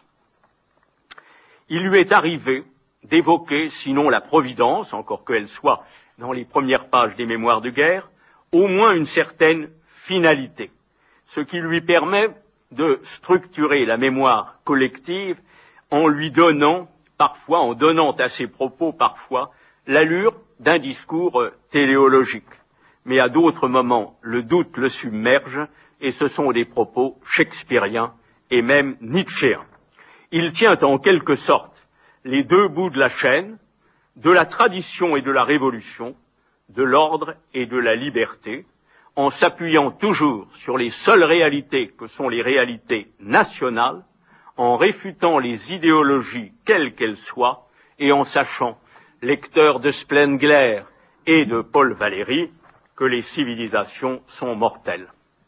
Il lui est arrivé d'évoquer, sinon la providence, encore qu'elle soit dans les premières pages des mémoires de guerre, au moins une certaine finalité, ce qui lui permet de structurer la mémoire collective en lui donnant, parfois, en donnant à ses propos, parfois, l'allure d'un discours téléologique. Mais à d'autres moments, le doute le submerge et ce sont des propos shakespeariens et même nietzschéens. Il tient en quelque sorte les deux bouts de la chaîne, de la tradition et de la révolution, de l'ordre et de la liberté, en s'appuyant toujours sur les seules réalités que sont les réalités nationales, en réfutant les idéologies quelles qu'elles soient et en sachant, lecteur de Spengler et de Paul Valéry, que les civilisations sont mortelles.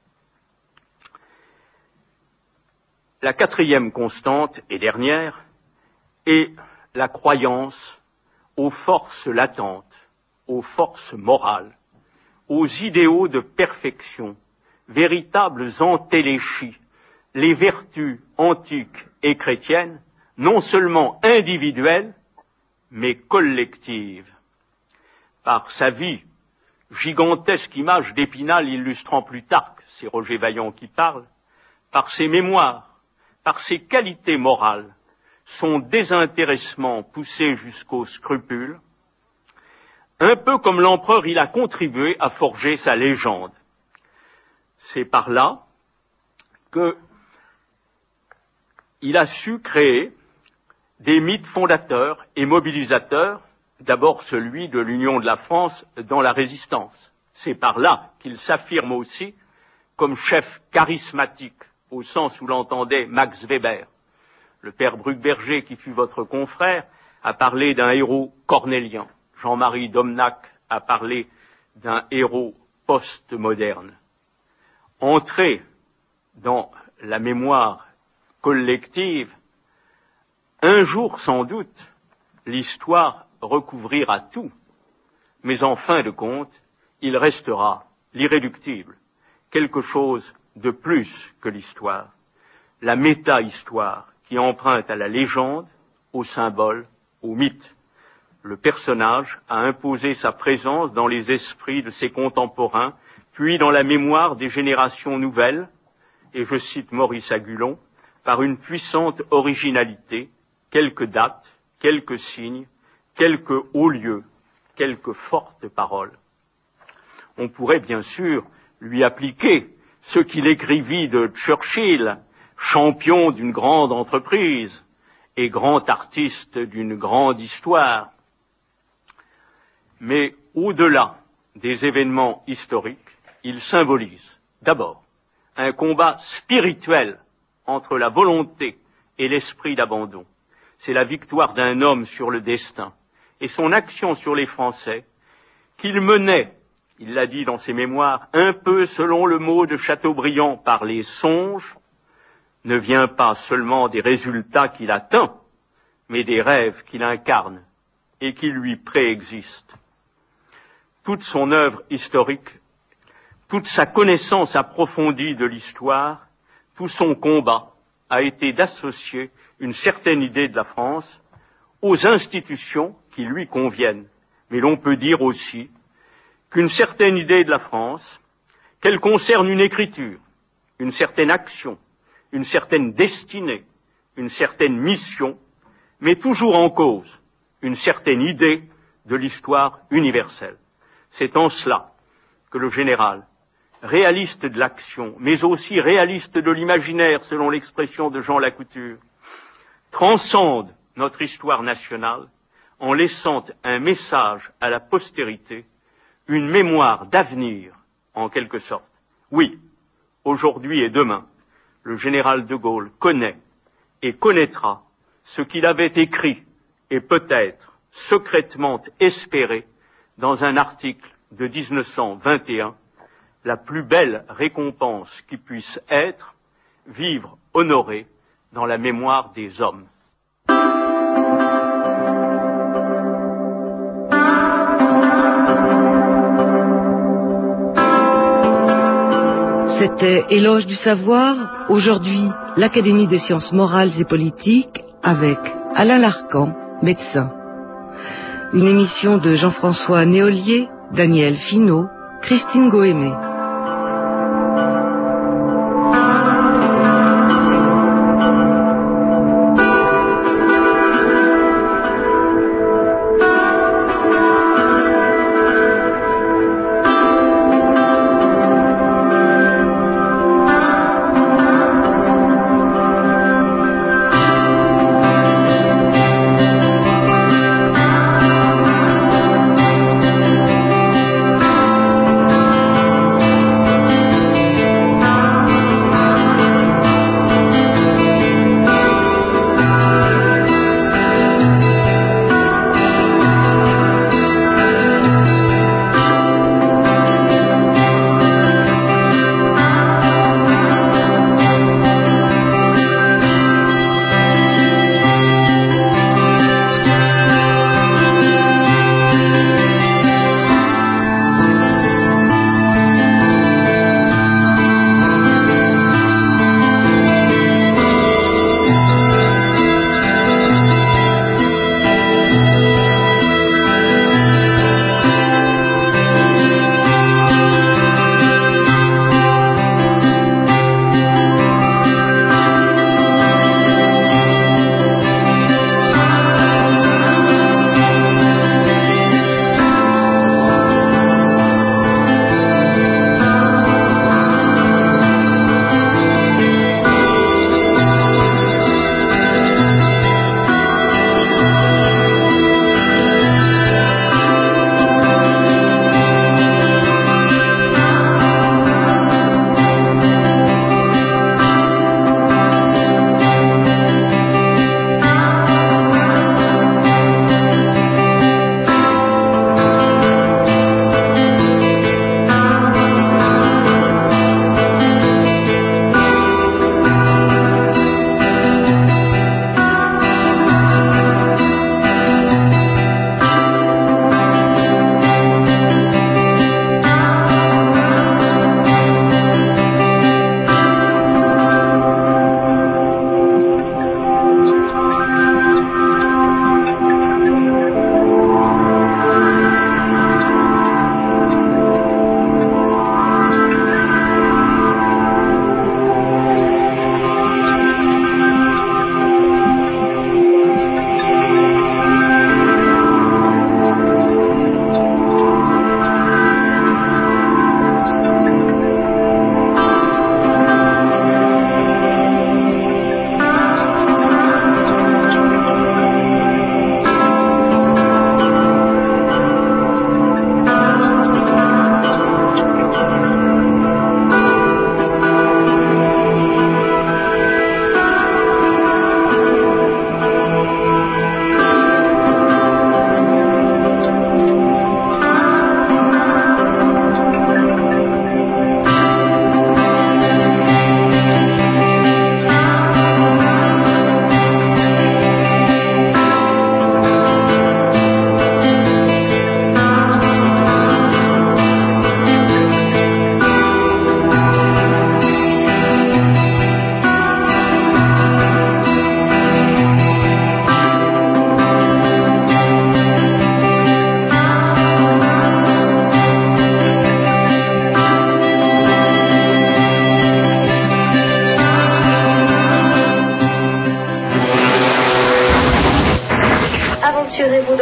La quatrième constante et dernière est la croyance aux forces latentes, aux forces morales, aux idéaux de perfection, véritables antéléchies, les vertus antiques et chrétiennes, non seulement individuelles, mais collectives. Par sa vie, gigantesque image d'Épinal illustrant Plutarque, c'est Roger Vaillant qui parle, par ses mémoires, par ses qualités morales, son désintéressement poussé jusqu'au scrupule, un peu comme l'empereur, il a contribué à forger sa légende. C'est par là qu'il a su créer des mythes fondateurs et mobilisateurs, d'abord celui de l'union de la France dans la résistance. C'est par là qu'il s'affirme aussi comme chef charismatique, au sens où l'entendait Max Weber. Le père Bruckberger, qui fut votre confrère, a parlé d'un héros cornélien. Jean-Marie Domnac a parlé d'un héros post-moderne. Entrer dans la mémoire collective, un jour sans doute, l'histoire recouvrira tout, mais en fin de compte, il restera l'irréductible, quelque chose de plus que l'histoire, la méta-histoire qui emprunte à la légende, au symbole, au mythe. Le personnage a imposé sa présence dans les esprits de ses contemporains, puis dans la mémoire des générations nouvelles, et je cite Maurice Agulon, par une puissante originalité, quelques dates, quelques signes, quelques hauts lieux, quelques fortes paroles. On pourrait bien sûr lui appliquer ce qu'il écrivit de Churchill, champion d'une grande entreprise et grand artiste d'une grande histoire. Mais au-delà des événements historiques, il symbolise d'abord un combat spirituel entre la volonté et l'esprit d'abandon. C'est la victoire d'un homme sur le destin et son action sur les Français qu'il menait, il l'a dit dans ses mémoires, un peu selon le mot de Chateaubriand, par les songes, ne vient pas seulement des résultats qu'il atteint, mais des rêves qu'il incarne et qui lui préexistent. Toute son œuvre historique, toute sa connaissance approfondie de l'histoire, tout son combat a été d'associer une certaine idée de la France aux institutions qui lui conviennent. Mais l'on peut dire aussi qu'une certaine idée de la France, qu'elle concerne une écriture, une certaine action, une certaine destinée, une certaine mission, mais toujours en cause une certaine idée de l'histoire universelle. C'est en cela que le général, réaliste de l'action, mais aussi réaliste de l'imaginaire, selon l'expression de Jean Lacouture, transcende notre histoire nationale en laissant un message à la postérité, une mémoire d'avenir, en quelque sorte. Oui, aujourd'hui et demain, le général de Gaulle connaît et connaîtra ce qu'il avait écrit et peut-être secrètement espéré dans un article de dix-neuf cent vingt et un, la plus belle récompense qui puisse être, vivre honoré dans la mémoire des hommes. C'était Éloge du savoir, aujourd'hui l'Académie des sciences morales et politiques avec Alain Larcan, médecin. Une émission de Jean-François Néolier, Daniel Finot, Christine Goémé.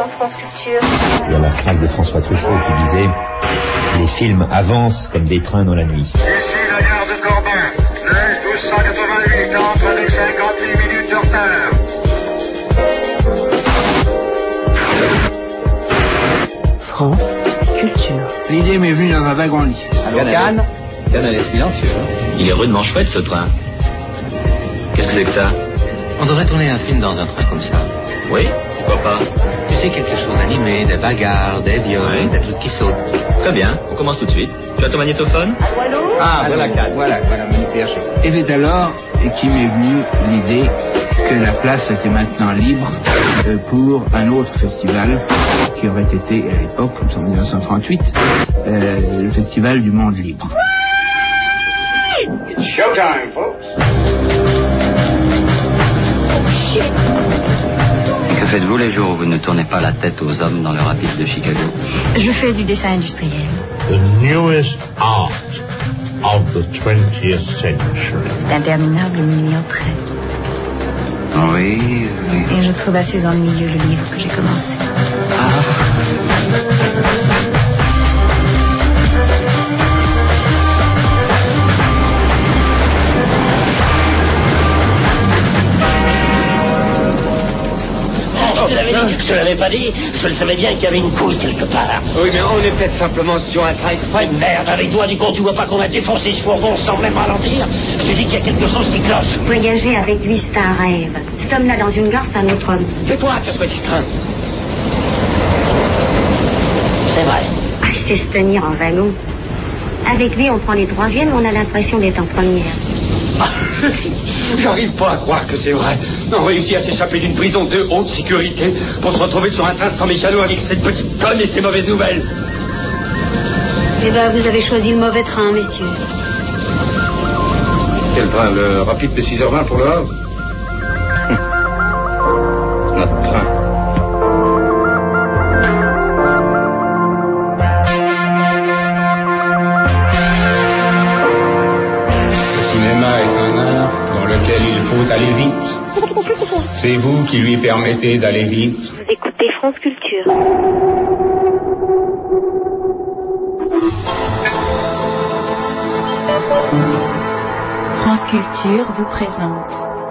sur France Culture. Il y a la phrase de François Truffaut qui disait « Les films avancent comme des trains dans la nuit ». Ici la gare de Corbin, neige douze cent quatre-vingt-huit, entre avec cinquante-huit minutes de retard. France Culture. L'idée m'est venue dans un wagon-lit. Alors Cannes, Cannes, elle est silencieux. Hein. Il est rudement chouette ce train. Qu'est-ce que c'est que ça? On devrait tourner un film dans un train comme ça. Oui, pourquoi pas? Tu sais, quelque chose d'animé, des bagarres, des viols, oui. Des trucs qui sautent. Très bien, on commence tout de suite. Tu as ton magnétophone? Ah, voilà Cannes. Voilà, voilà, magnétophone. Et c'est alors qui m'est venue l'idée que la place était maintenant libre euh, pour un autre festival qui aurait été à l'époque, comme ça en dix-neuf cent trente-huit, euh, le Festival du Monde Libre. It's showtime, folks. Que faites-vous les jours où vous ne tournez pas la tête aux hommes dans le rapide de Chicago? Je fais du dessin industriel. The newest art of the twentieth century. D'interminables millimétrés. Oui, oui. Et je trouve assez ennuyeux le livre que j'ai commencé. Ah. Je te l'avais pas dit, je le savais bien qu'il y avait une couille quelque part. Oui, mais on est peut-être simplement sur un train express. Merde, avec toi, du con, tu vois pas qu'on a défoncé ce fourgon sans même ralentir? Je te dis qu'il y a quelque chose qui cloche. Voyager avec lui, c'est un rêve. Cet homme-là dans une gare, c'est un autre homme. C'est toi qui as choisi ce train. C'est vrai. Ah, il sait se tenir en wagon. Avec lui, on prend les troisièmes, on a l'impression d'être en première. J'arrive pas à croire que c'est vrai. On réussit à s'échapper d'une prison de haute sécurité pour se retrouver sur un train sans mécano avec cette petite conne et ses mauvaises nouvelles. Eh ben, vous avez choisi le mauvais train, messieurs. Quel train? Le rapide de six heures vingt pour le Havre? Notre train. Le cinéma est un art dans lequel il faut aller vite. C'est vous qui lui permettez d'aller vite. Vous écoutez France Culture. France Culture vous présente.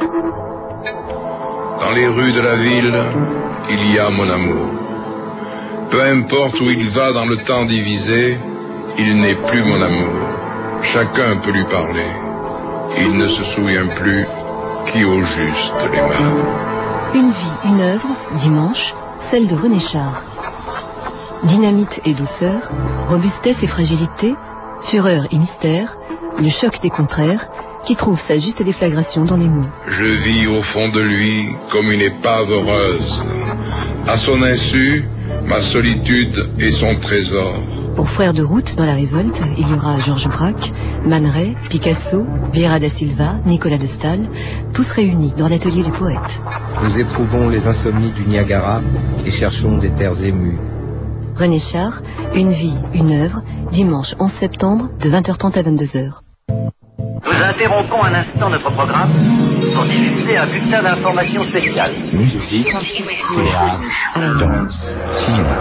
Dans les rues de la ville, il y a mon amour. Peu importe où il va dans le temps divisé, il n'est plus mon amour. Chacun peut lui parler. Il ne se souvient plus qui au juste l'aima. Une vie, une œuvre, dimanche, celle de René Char. Dynamite et douceur, robustesse et fragilité, fureur et mystère, le choc des contraires, qui trouve sa juste déflagration dans les mots. Je vis au fond de lui comme une épave heureuse. À son insu, ma solitude est son trésor. Pour Frères de route dans la révolte, il y aura Georges Braque, Man Ray, Picasso, Vieira da Silva, Nicolas de Staël, tous réunis dans l'atelier du poète. Nous éprouvons les insomnies du Niagara et cherchons des terres émues. René Char, Une vie, une œuvre, dimanche onze septembre de vingt heures trente à vingt-deux heures. Nous interrompons un instant notre programme pour diffuser un bulletin d'information spéciale. Musique, théâtre, danse, cinéma.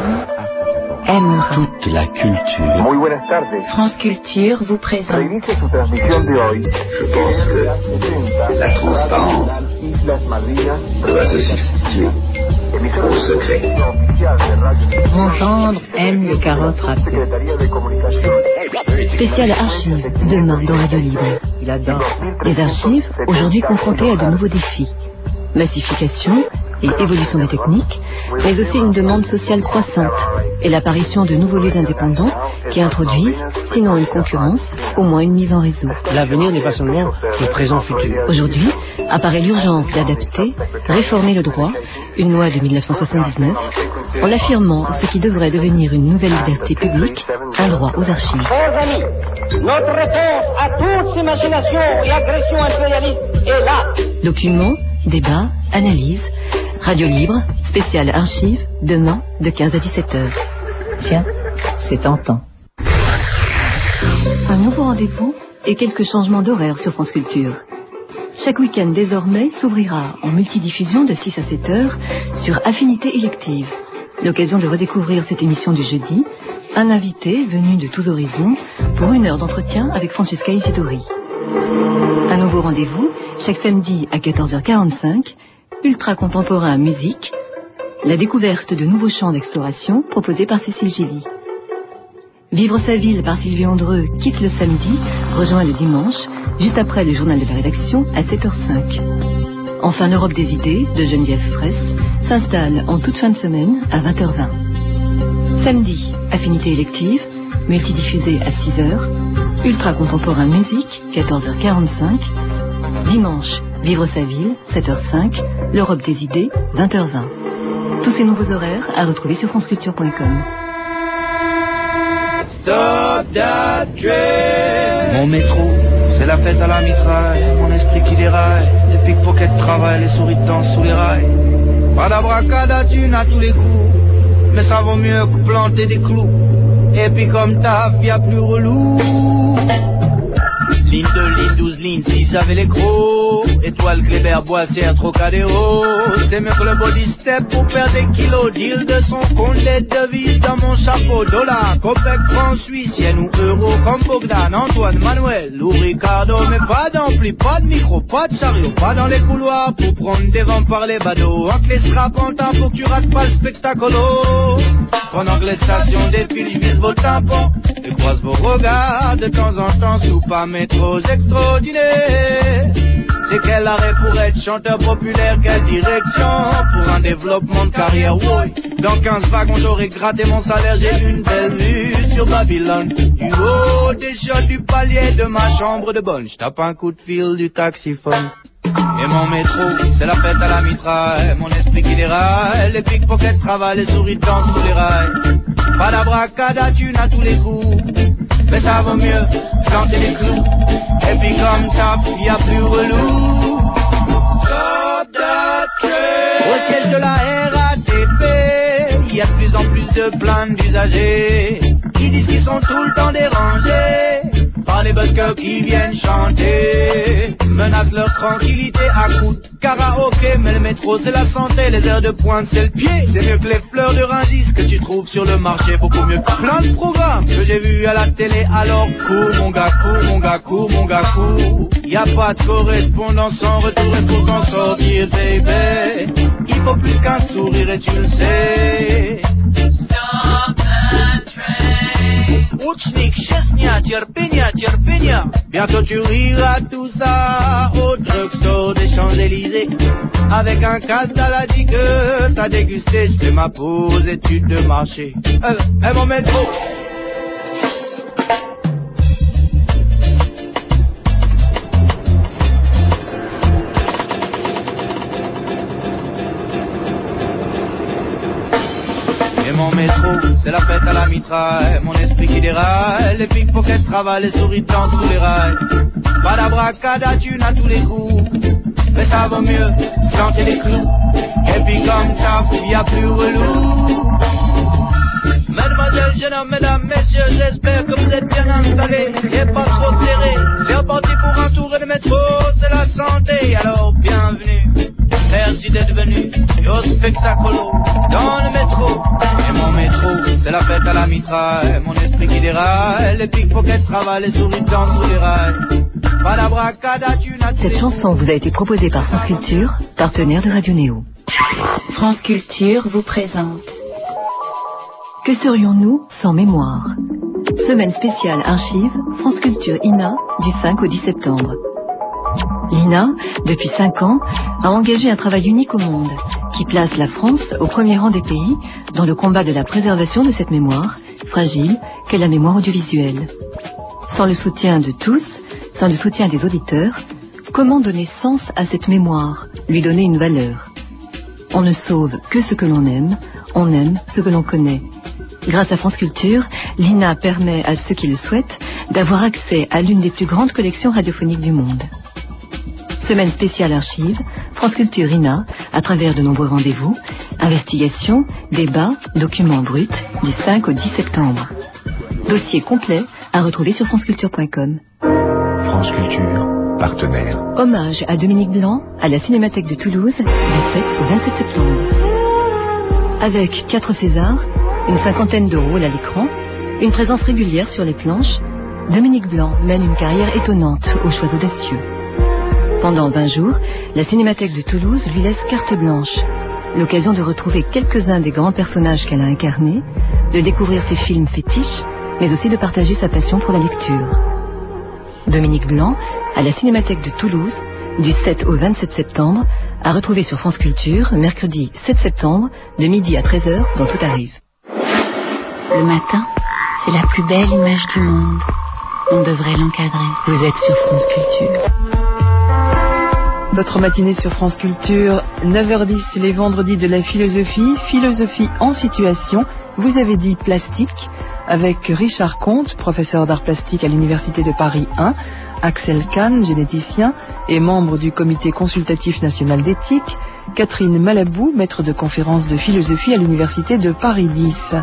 M. Toute la culture. Muy buenas tardes. France Culture vous présente. Reinicie su transmisión de hoy. Je pense que la transparence doit se substituer au secret. Mon gendre aime les carottes râpées. Spécial archives, demain dans Radio Libre. Il adore. Les archives, aujourd'hui confrontées à de nouveaux défis. Massification et évolution des techniques, mais aussi une demande sociale croissante et l'apparition de nouveaux lieux indépendants qui introduisent, sinon une concurrence, au moins une mise en réseau. L'avenir n'est pas seulement le présent futur. Aujourd'hui, apparaît l'urgence d'adapter, réformer le droit, une loi de mille neuf cent soixante-dix-neuf, en affirmant ce qui devrait devenir une nouvelle liberté publique, un droit aux archives. Chers amis, notre réponse à toutes ces machinations et agressions impérialistes est là. Documents, débats, analyses, Radio Libre, spécial archives, demain de quinze à dix-sept heures. Tiens, c'est tentant. Un nouveau rendez-vous et quelques changements d'horaire sur France Culture. Chaque week-end désormais s'ouvrira en multidiffusion de six à sept heures sur Affinité élective. l'occasion de redécouvrir cette émission du jeudi, un invité venu de tous horizons pour une heure d'entretien avec Francesca Isidori. Un nouveau rendez-vous chaque samedi à quatorze heures quarante-cinq, ultra contemporain musique, la découverte de nouveaux champs d'exploration proposés par Cécile Gély. Vivre sa ville par Sylvie Andreu quitte le samedi, rejoint le dimanche, juste après le journal de la rédaction à sept heures cinq. Enfin, l'Europe des idées de Geneviève Fraisse s'installe en toute fin de semaine à vingt heures vingt. Samedi, affinité élective, multidiffusée à six heures, ultra contemporain musique, quatorze heures quarante-cinq. Dimanche, Vivre sa ville, sept heures cinq, l'Europe des idées, vingt heures vingt. Tous ces nouveaux horaires à retrouver sur franceculture point com. Stop that train. Mon métro, c'est la fête à la mitraille. Mon esprit qui déraille. Les pickpockets travaillent, les souris dansent sous les rails. Pas d'abracada, thune à tous les coups. Mais ça vaut mieux que planter des clous. Et puis comme taf, y'a plus relou. Ligne deux, ligne douze, ligne six, j'avais les gros. Étoile, Kléber, Boissière, Trocadéro. C'est mieux que le body step pour perdre des kilos. Deal de son compte, les devises dans mon chapeau. Dollar, Copec, franc, Suisse, yen ou euro. Comme Bogdan, Antoine, Manuel ou Ricardo. Mais pas d'ampli, pas de micro, pas de chariot. Pas dans les couloirs pour prendre des vents par les badauds. Entre les straps en temps pour que tu rates pas le spectacolo. Pendant que les stations défilent, je vise vos tampons et croise vos regards de temps en temps sous pas métros extraordinaires. C'est quel arrêt pour être chanteur populaire, quelle direction pour un développement de carrière, oui. Dans quinze wagons j'aurais gratté mon salaire, j'ai une belle vue sur Babylone. Du haut des shots du palier de ma chambre de bonne, j'tape un coup de fil du taxiphone. Et mon métro, c'est la fête à la mitraille. Mon esprit qui déraille, les pickpockets travaillent, les souris dansent sous les rails. Pas d'abracada, thune à tous les coups. Mais ça vaut mieux planter les clous. Et puis comme ça, y'a plus relou. Stop that train. Au siège de la R A T P, y'a de plus en plus de plaintes d'usagers qui disent qu'ils sont tout le temps dérangés par les buskers qui viennent chanter, menacent leur tranquillité à coups de karaoké. Mais le métro c'est la santé, les heures de pointe c'est le pied. C'est mieux que les fleurs de Rungis que tu trouves sur le marché, beaucoup mieux que plein de programmes que j'ai vus à la télé. Alors cours mon gars, cours mon gars, cours mon gars, cours. Y'a pas de correspondance sans retour et pour t'en sortir baby, il faut plus qu'un sourire et tu le sais. Stop that train. Учник, честня, терпения, терпения. Bientôt tu riras tout ça au drugstore des Champs-Élysées. Avec un casaladi que t'as dégusté, je fais ma pause, étude de marché. Euh, eh mon métro. Mon métro, c'est la fête à la mitraille. Mon esprit qui déraille, les pickpockets travaillent, les souris dansent sous les rails. Pas d'abracada, thune à tous les coups. Mais ça vaut mieux planter les clous. Et puis comme ça, y'a plus relou. Mademoiselle, jeune homme, mesdames, messieurs, j'espère que vous êtes bien installés et pas trop serrés. C'est reparti pour un tour et le métro, c'est la santé. Alors bienvenue, merci d'être venu au spectacolo dans le métro. Et mon métro, c'est la fête à la mitraille. Mon esprit qui déraille, les pickpockets travaillent, les souris dansent sous les rails. Pas d'abracada, tu n'as. Cette chanson vous a été proposée par France Culture, partenaire de Radio Néo. France Culture vous présente Que serions-nous sans mémoire? Semaine spéciale archive, France Culture I N A, du cinq au dix septembre. L'I N A, depuis cinq ans, a engagé un travail unique au monde, qui place la France au premier rang des pays dans le combat de la préservation de cette mémoire, fragile, qu'est la mémoire audiovisuelle. Sans le soutien de tous, sans le soutien des auditeurs, comment donner sens à cette mémoire, lui donner une valeur? On ne sauve que ce que l'on aime, on aime ce que l'on connaît. Grâce à France Culture, l'I N A permet à ceux qui le souhaitent d'avoir accès à l'une des plus grandes collections radiophoniques du monde. Semaine spéciale archive, France Culture I N A, à travers de nombreux rendez-vous, investigations, débats, documents bruts, du cinq au dix septembre. Dossier complet à retrouver sur franceculture point com. France Culture, partenaire. Hommage à Dominique Blanc, à la Cinémathèque de Toulouse, du sept au vingt-sept septembre. Avec quatre Césars, une cinquantaine de rôles à l'écran, une présence régulière sur les planches, Dominique Blanc mène une carrière étonnante aux choix audacieux. Pendant vingt jours, la Cinémathèque de Toulouse lui laisse carte blanche, l'occasion de retrouver quelques-uns des grands personnages qu'elle a incarnés, de découvrir ses films fétiches, mais aussi de partager sa passion pour la lecture. Dominique Blanc, à la Cinémathèque de Toulouse, du sept au vingt-sept septembre, à retrouver sur France Culture, mercredi sept septembre, de midi à treize heures, dans Tout arrive. Le matin, c'est la plus belle image du monde. On devrait l'encadrer. Vous êtes sur France Culture. Votre matinée sur France Culture, neuf heures dix, les vendredis de la philosophie, philosophie en situation, vous avez dit plastique, avec Richard Comte, professeur d'art plastique à l'Université de Paris un, Axel Kahn, généticien et membre du comité consultatif national d'éthique, Catherine Malabou, maître de conférences de philosophie à l'Université de Paris dix.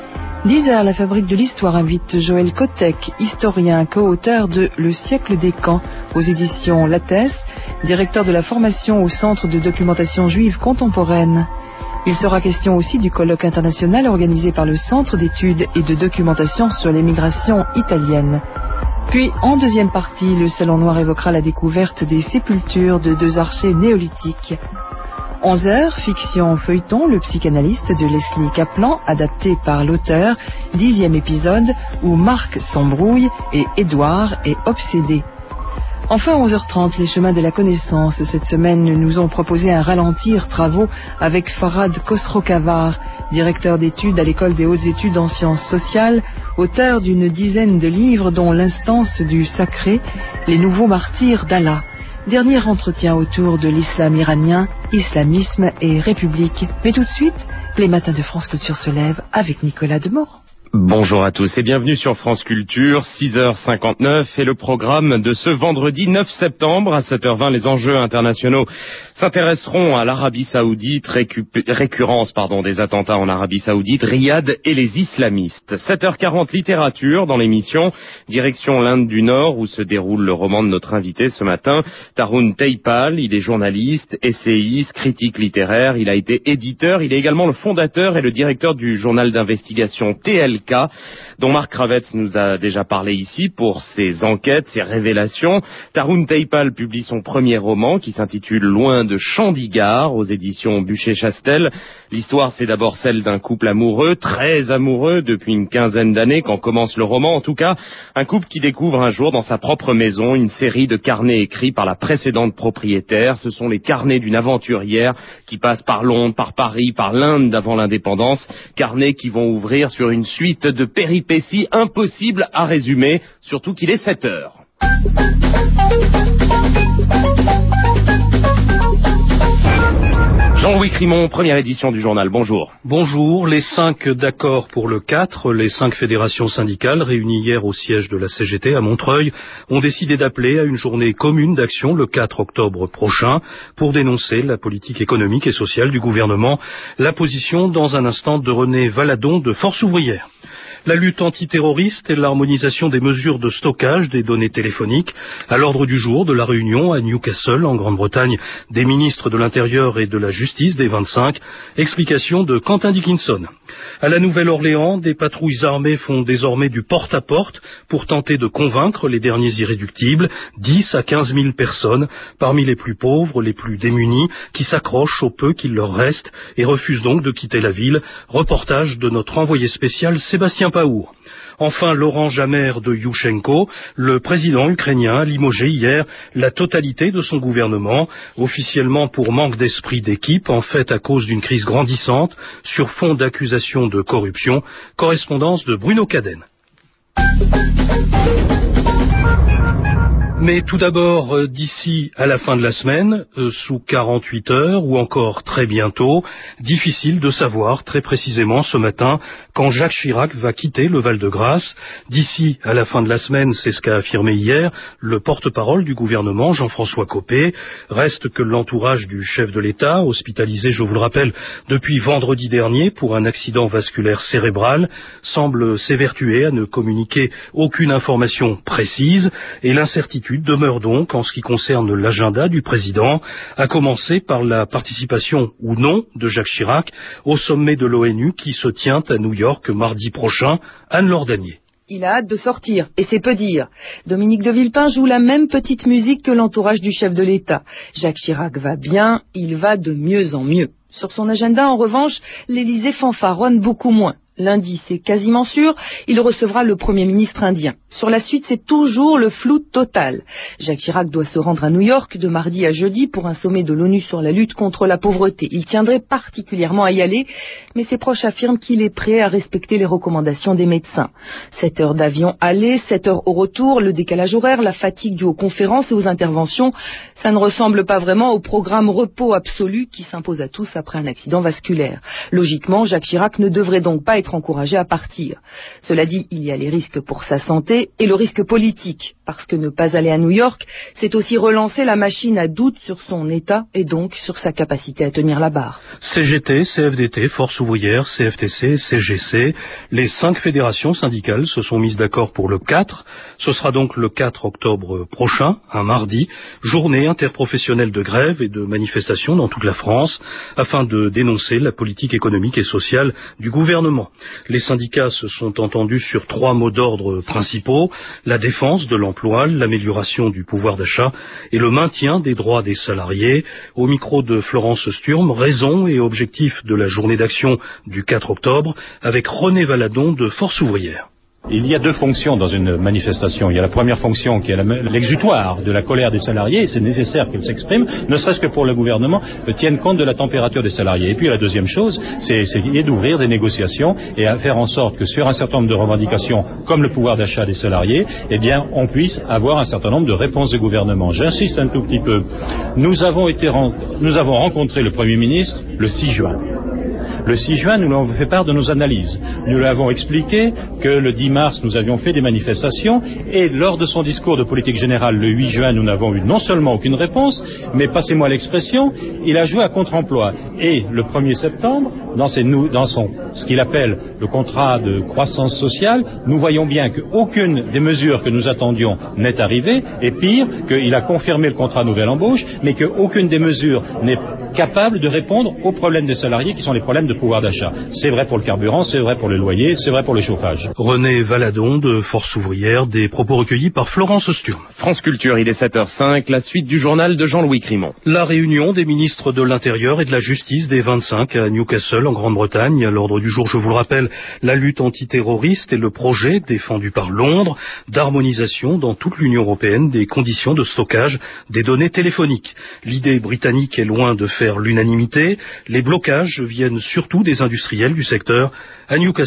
dix heures, la Fabrique de l'Histoire invite Joël Kotek, historien, co-auteur de Le siècle des camps, aux éditions Lattès, directeur de la formation au Centre de documentation juive contemporaine. Il sera question aussi du colloque international organisé par le Centre d'études et de documentation sur l'émigration italienne. Puis, en deuxième partie, le Salon Noir évoquera la découverte des sépultures de deux archers néolithiques. onze heures, fiction feuilleton, le psychanalyste de Leslie Kaplan, adapté par l'auteur, dixième épisode, où Marc s'embrouille et Édouard est obsédé. Enfin, onze heures trente, les chemins de la connaissance. Cette semaine, nous ont proposé un ralentir travaux avec Farhad Khosrow-Kavar, directeur d'études à l'École des hautes études en sciences sociales, auteur d'une dizaine de livres dont L'instance du sacré, Les nouveaux martyrs d'Allah. Dernier entretien autour de l'islam iranien, islamisme et république. Mais tout de suite, les matins de France Culture se lèvent avec Nicolas Demorand. Bonjour à tous et bienvenue sur France Culture, six heures cinquante-neuf et le programme de ce vendredi neuf septembre à sept heures vingt. Les enjeux internationaux s'intéresseront à l'Arabie Saoudite, récup- récurrence pardon, des attentats en Arabie Saoudite, Riyad et les islamistes. sept heures quarante, littérature dans l'émission, direction l'Inde du Nord où se déroule le roman de notre invité ce matin, Tarun Teipal. Il est journaliste, essayiste, critique littéraire, il a été éditeur, il est également le fondateur et le directeur du journal d'investigation T L K, dont Marc Ravetz nous a déjà parlé ici pour ses enquêtes, ses révélations. Tarun Teipal publie son premier roman qui s'intitule Loin de Chandigarh aux éditions Bûcher-Chastel. L'histoire, c'est d'abord celle d'un couple amoureux, très amoureux depuis une quinzaine d'années quand commence le roman. En tout cas, un couple qui découvre un jour dans sa propre maison une série de carnets écrits par la précédente propriétaire. Ce sont les carnets d'une aventurière qui passe par Londres, par Paris, par l'Inde d'avant l'indépendance. Carnets qui vont ouvrir sur une suite de péripéties impossibles à résumer, surtout qu'il est sept heures. Jean-Louis Crimon, première édition du journal, bonjour. Bonjour, les cinq d'accord pour le quatre, les cinq fédérations syndicales réunies hier au siège de la C G T à Montreuil ont décidé d'appeler à une journée commune d'action le quatre octobre prochain pour dénoncer la politique économique et sociale du gouvernement. La position dans un instant de René Valadon de Force ouvrière. La lutte antiterroriste et l'harmonisation des mesures de stockage des données téléphoniques à l'ordre du jour de la réunion à Newcastle, en Grande-Bretagne, des ministres de l'Intérieur et de la Justice des vingt-cinq. Explication de Quentin Dickinson. À la Nouvelle-Orléans, des patrouilles armées font désormais du porte-à-porte pour tenter de convaincre les derniers irréductibles, dix à quinze mille personnes, parmi les plus pauvres, les plus démunis, qui s'accrochent au peu qu'il leur reste et refusent donc de quitter la ville. Reportage de notre envoyé spécial Sébastien Paour. Enfin, Laurent Jamer de Yushchenko, le président ukrainien, a limogé hier la totalité de son gouvernement, officiellement pour manque d'esprit d'équipe, en fait à cause d'une crise grandissante, sur fond d'accusations de corruption. Correspondance de Bruno Cadenne. Mais tout d'abord, euh, d'ici à la fin de la semaine, euh, sous quarante-huit heures ou encore très bientôt, difficile de savoir très précisément ce matin quand Jacques Chirac va quitter le Val-de-Grâce. D'ici à la fin de la semaine, c'est ce qu'a affirmé hier le porte-parole du gouvernement, Jean-François Copé. Reste que l'entourage du chef de l'État, hospitalisé, je vous le rappelle, depuis vendredi dernier pour un accident vasculaire cérébral, semble s'évertuer à ne communiquer aucune information précise et l'incertitude incertitudes demeurent donc en ce qui concerne l'agenda du président, à commencer par la participation ou non de Jacques Chirac au sommet de l'ONU qui se tient à New York mardi prochain. Anne-Laure Danier. Il a hâte de sortir, et c'est peu dire. Dominique de Villepin joue la même petite musique que l'entourage du chef de l'État. Jacques Chirac va bien, il va de mieux en mieux. Sur son agenda, en revanche, l'Élysée fanfaronne beaucoup moins. Lundi, c'est quasiment sûr, il recevra le Premier ministre indien. Sur la suite, c'est toujours le flou total. Jacques Chirac doit se rendre à New York de mardi à jeudi pour un sommet de l'ONU sur la lutte contre la pauvreté. Il tiendrait particulièrement à y aller, mais ses proches affirment qu'il est prêt à respecter les recommandations des médecins. sept heures d'avion aller, sept heures au retour, le décalage horaire, la fatigue due aux conférences et aux interventions, ça ne ressemble pas vraiment au programme repos absolu qui s'impose à tous après un accident vasculaire. Logiquement, Jacques Chirac ne devrait donc pas être encouragé à partir. Cela dit, il y a les risques pour sa santé et le risque politique, parce que ne pas aller à New York, c'est aussi relancer la machine à doute sur son état et donc sur sa capacité à tenir la barre. C G T, C F D T, Force ouvrière, C F T C, C G C, les cinq fédérations syndicales se sont mises d'accord pour le quatre. Ce sera donc le quatre octobre prochain, un mardi, journée interprofessionnelle de grève et de manifestation dans toute la France, afin de dénoncer la politique économique et sociale du gouvernement. Les syndicats se sont entendus sur trois mots d'ordre principaux, la défense de l'emploi, l'amélioration du pouvoir d'achat et le maintien des droits des salariés. Au micro de Florence Sturm, raison et objectif de la journée d'action du quatre octobre, avec René Valadon de Force ouvrière. Il y a deux fonctions dans une manifestation. Il y a la première fonction qui est l'exutoire de la colère des salariés, et c'est nécessaire qu'elle s'exprime, ne serait-ce que pour le gouvernement, tienne compte de la température des salariés. Et puis la deuxième chose, c'est d'ouvrir des négociations et à faire en sorte que sur un certain nombre de revendications, comme le pouvoir d'achat des salariés, eh bien, on puisse avoir un certain nombre de réponses du gouvernement. J'insiste un tout petit peu. Nous avons été, nous avons rencontré le Premier ministre le six juin. Le six juin, nous lui avons fait part de nos analyses. Nous lui avons expliqué que le dix mars, nous avions fait des manifestations et lors de son discours de politique générale le huit juin, nous n'avons eu non seulement aucune réponse, mais passez-moi l'expression, il a joué à contre-emploi. Et le premier septembre, dans, ses, dans son, ce qu'il appelle le contrat de croissance sociale, nous voyons bien qu'aucune des mesures que nous attendions n'est arrivée, et pire, qu'il a confirmé le contrat nouvelle embauche, mais qu'aucune des mesures n'est capable de répondre aux problèmes des salariés qui sont les problèmes de pouvoir d'achat. C'est vrai pour le carburant, c'est vrai pour le loyer, c'est vrai pour le chauffage. René Valadon de Force ouvrière, des propos recueillis par Florence Sturm. France Culture, il est sept heures cinq, la suite du journal de Jean-Louis Crimon. La réunion des ministres de l'Intérieur et de la Justice des vingt-cinq à Newcastle en Grande-Bretagne. À l'ordre du jour, je vous le rappelle, la lutte antiterroriste et le projet défendu par Londres d'harmonisation dans toute l'Union européenne des conditions de stockage des données téléphoniques. L'idée britannique est loin de faire l'unanimité. Les blocages viennent surtout des industriels du secteur. À Newcastle,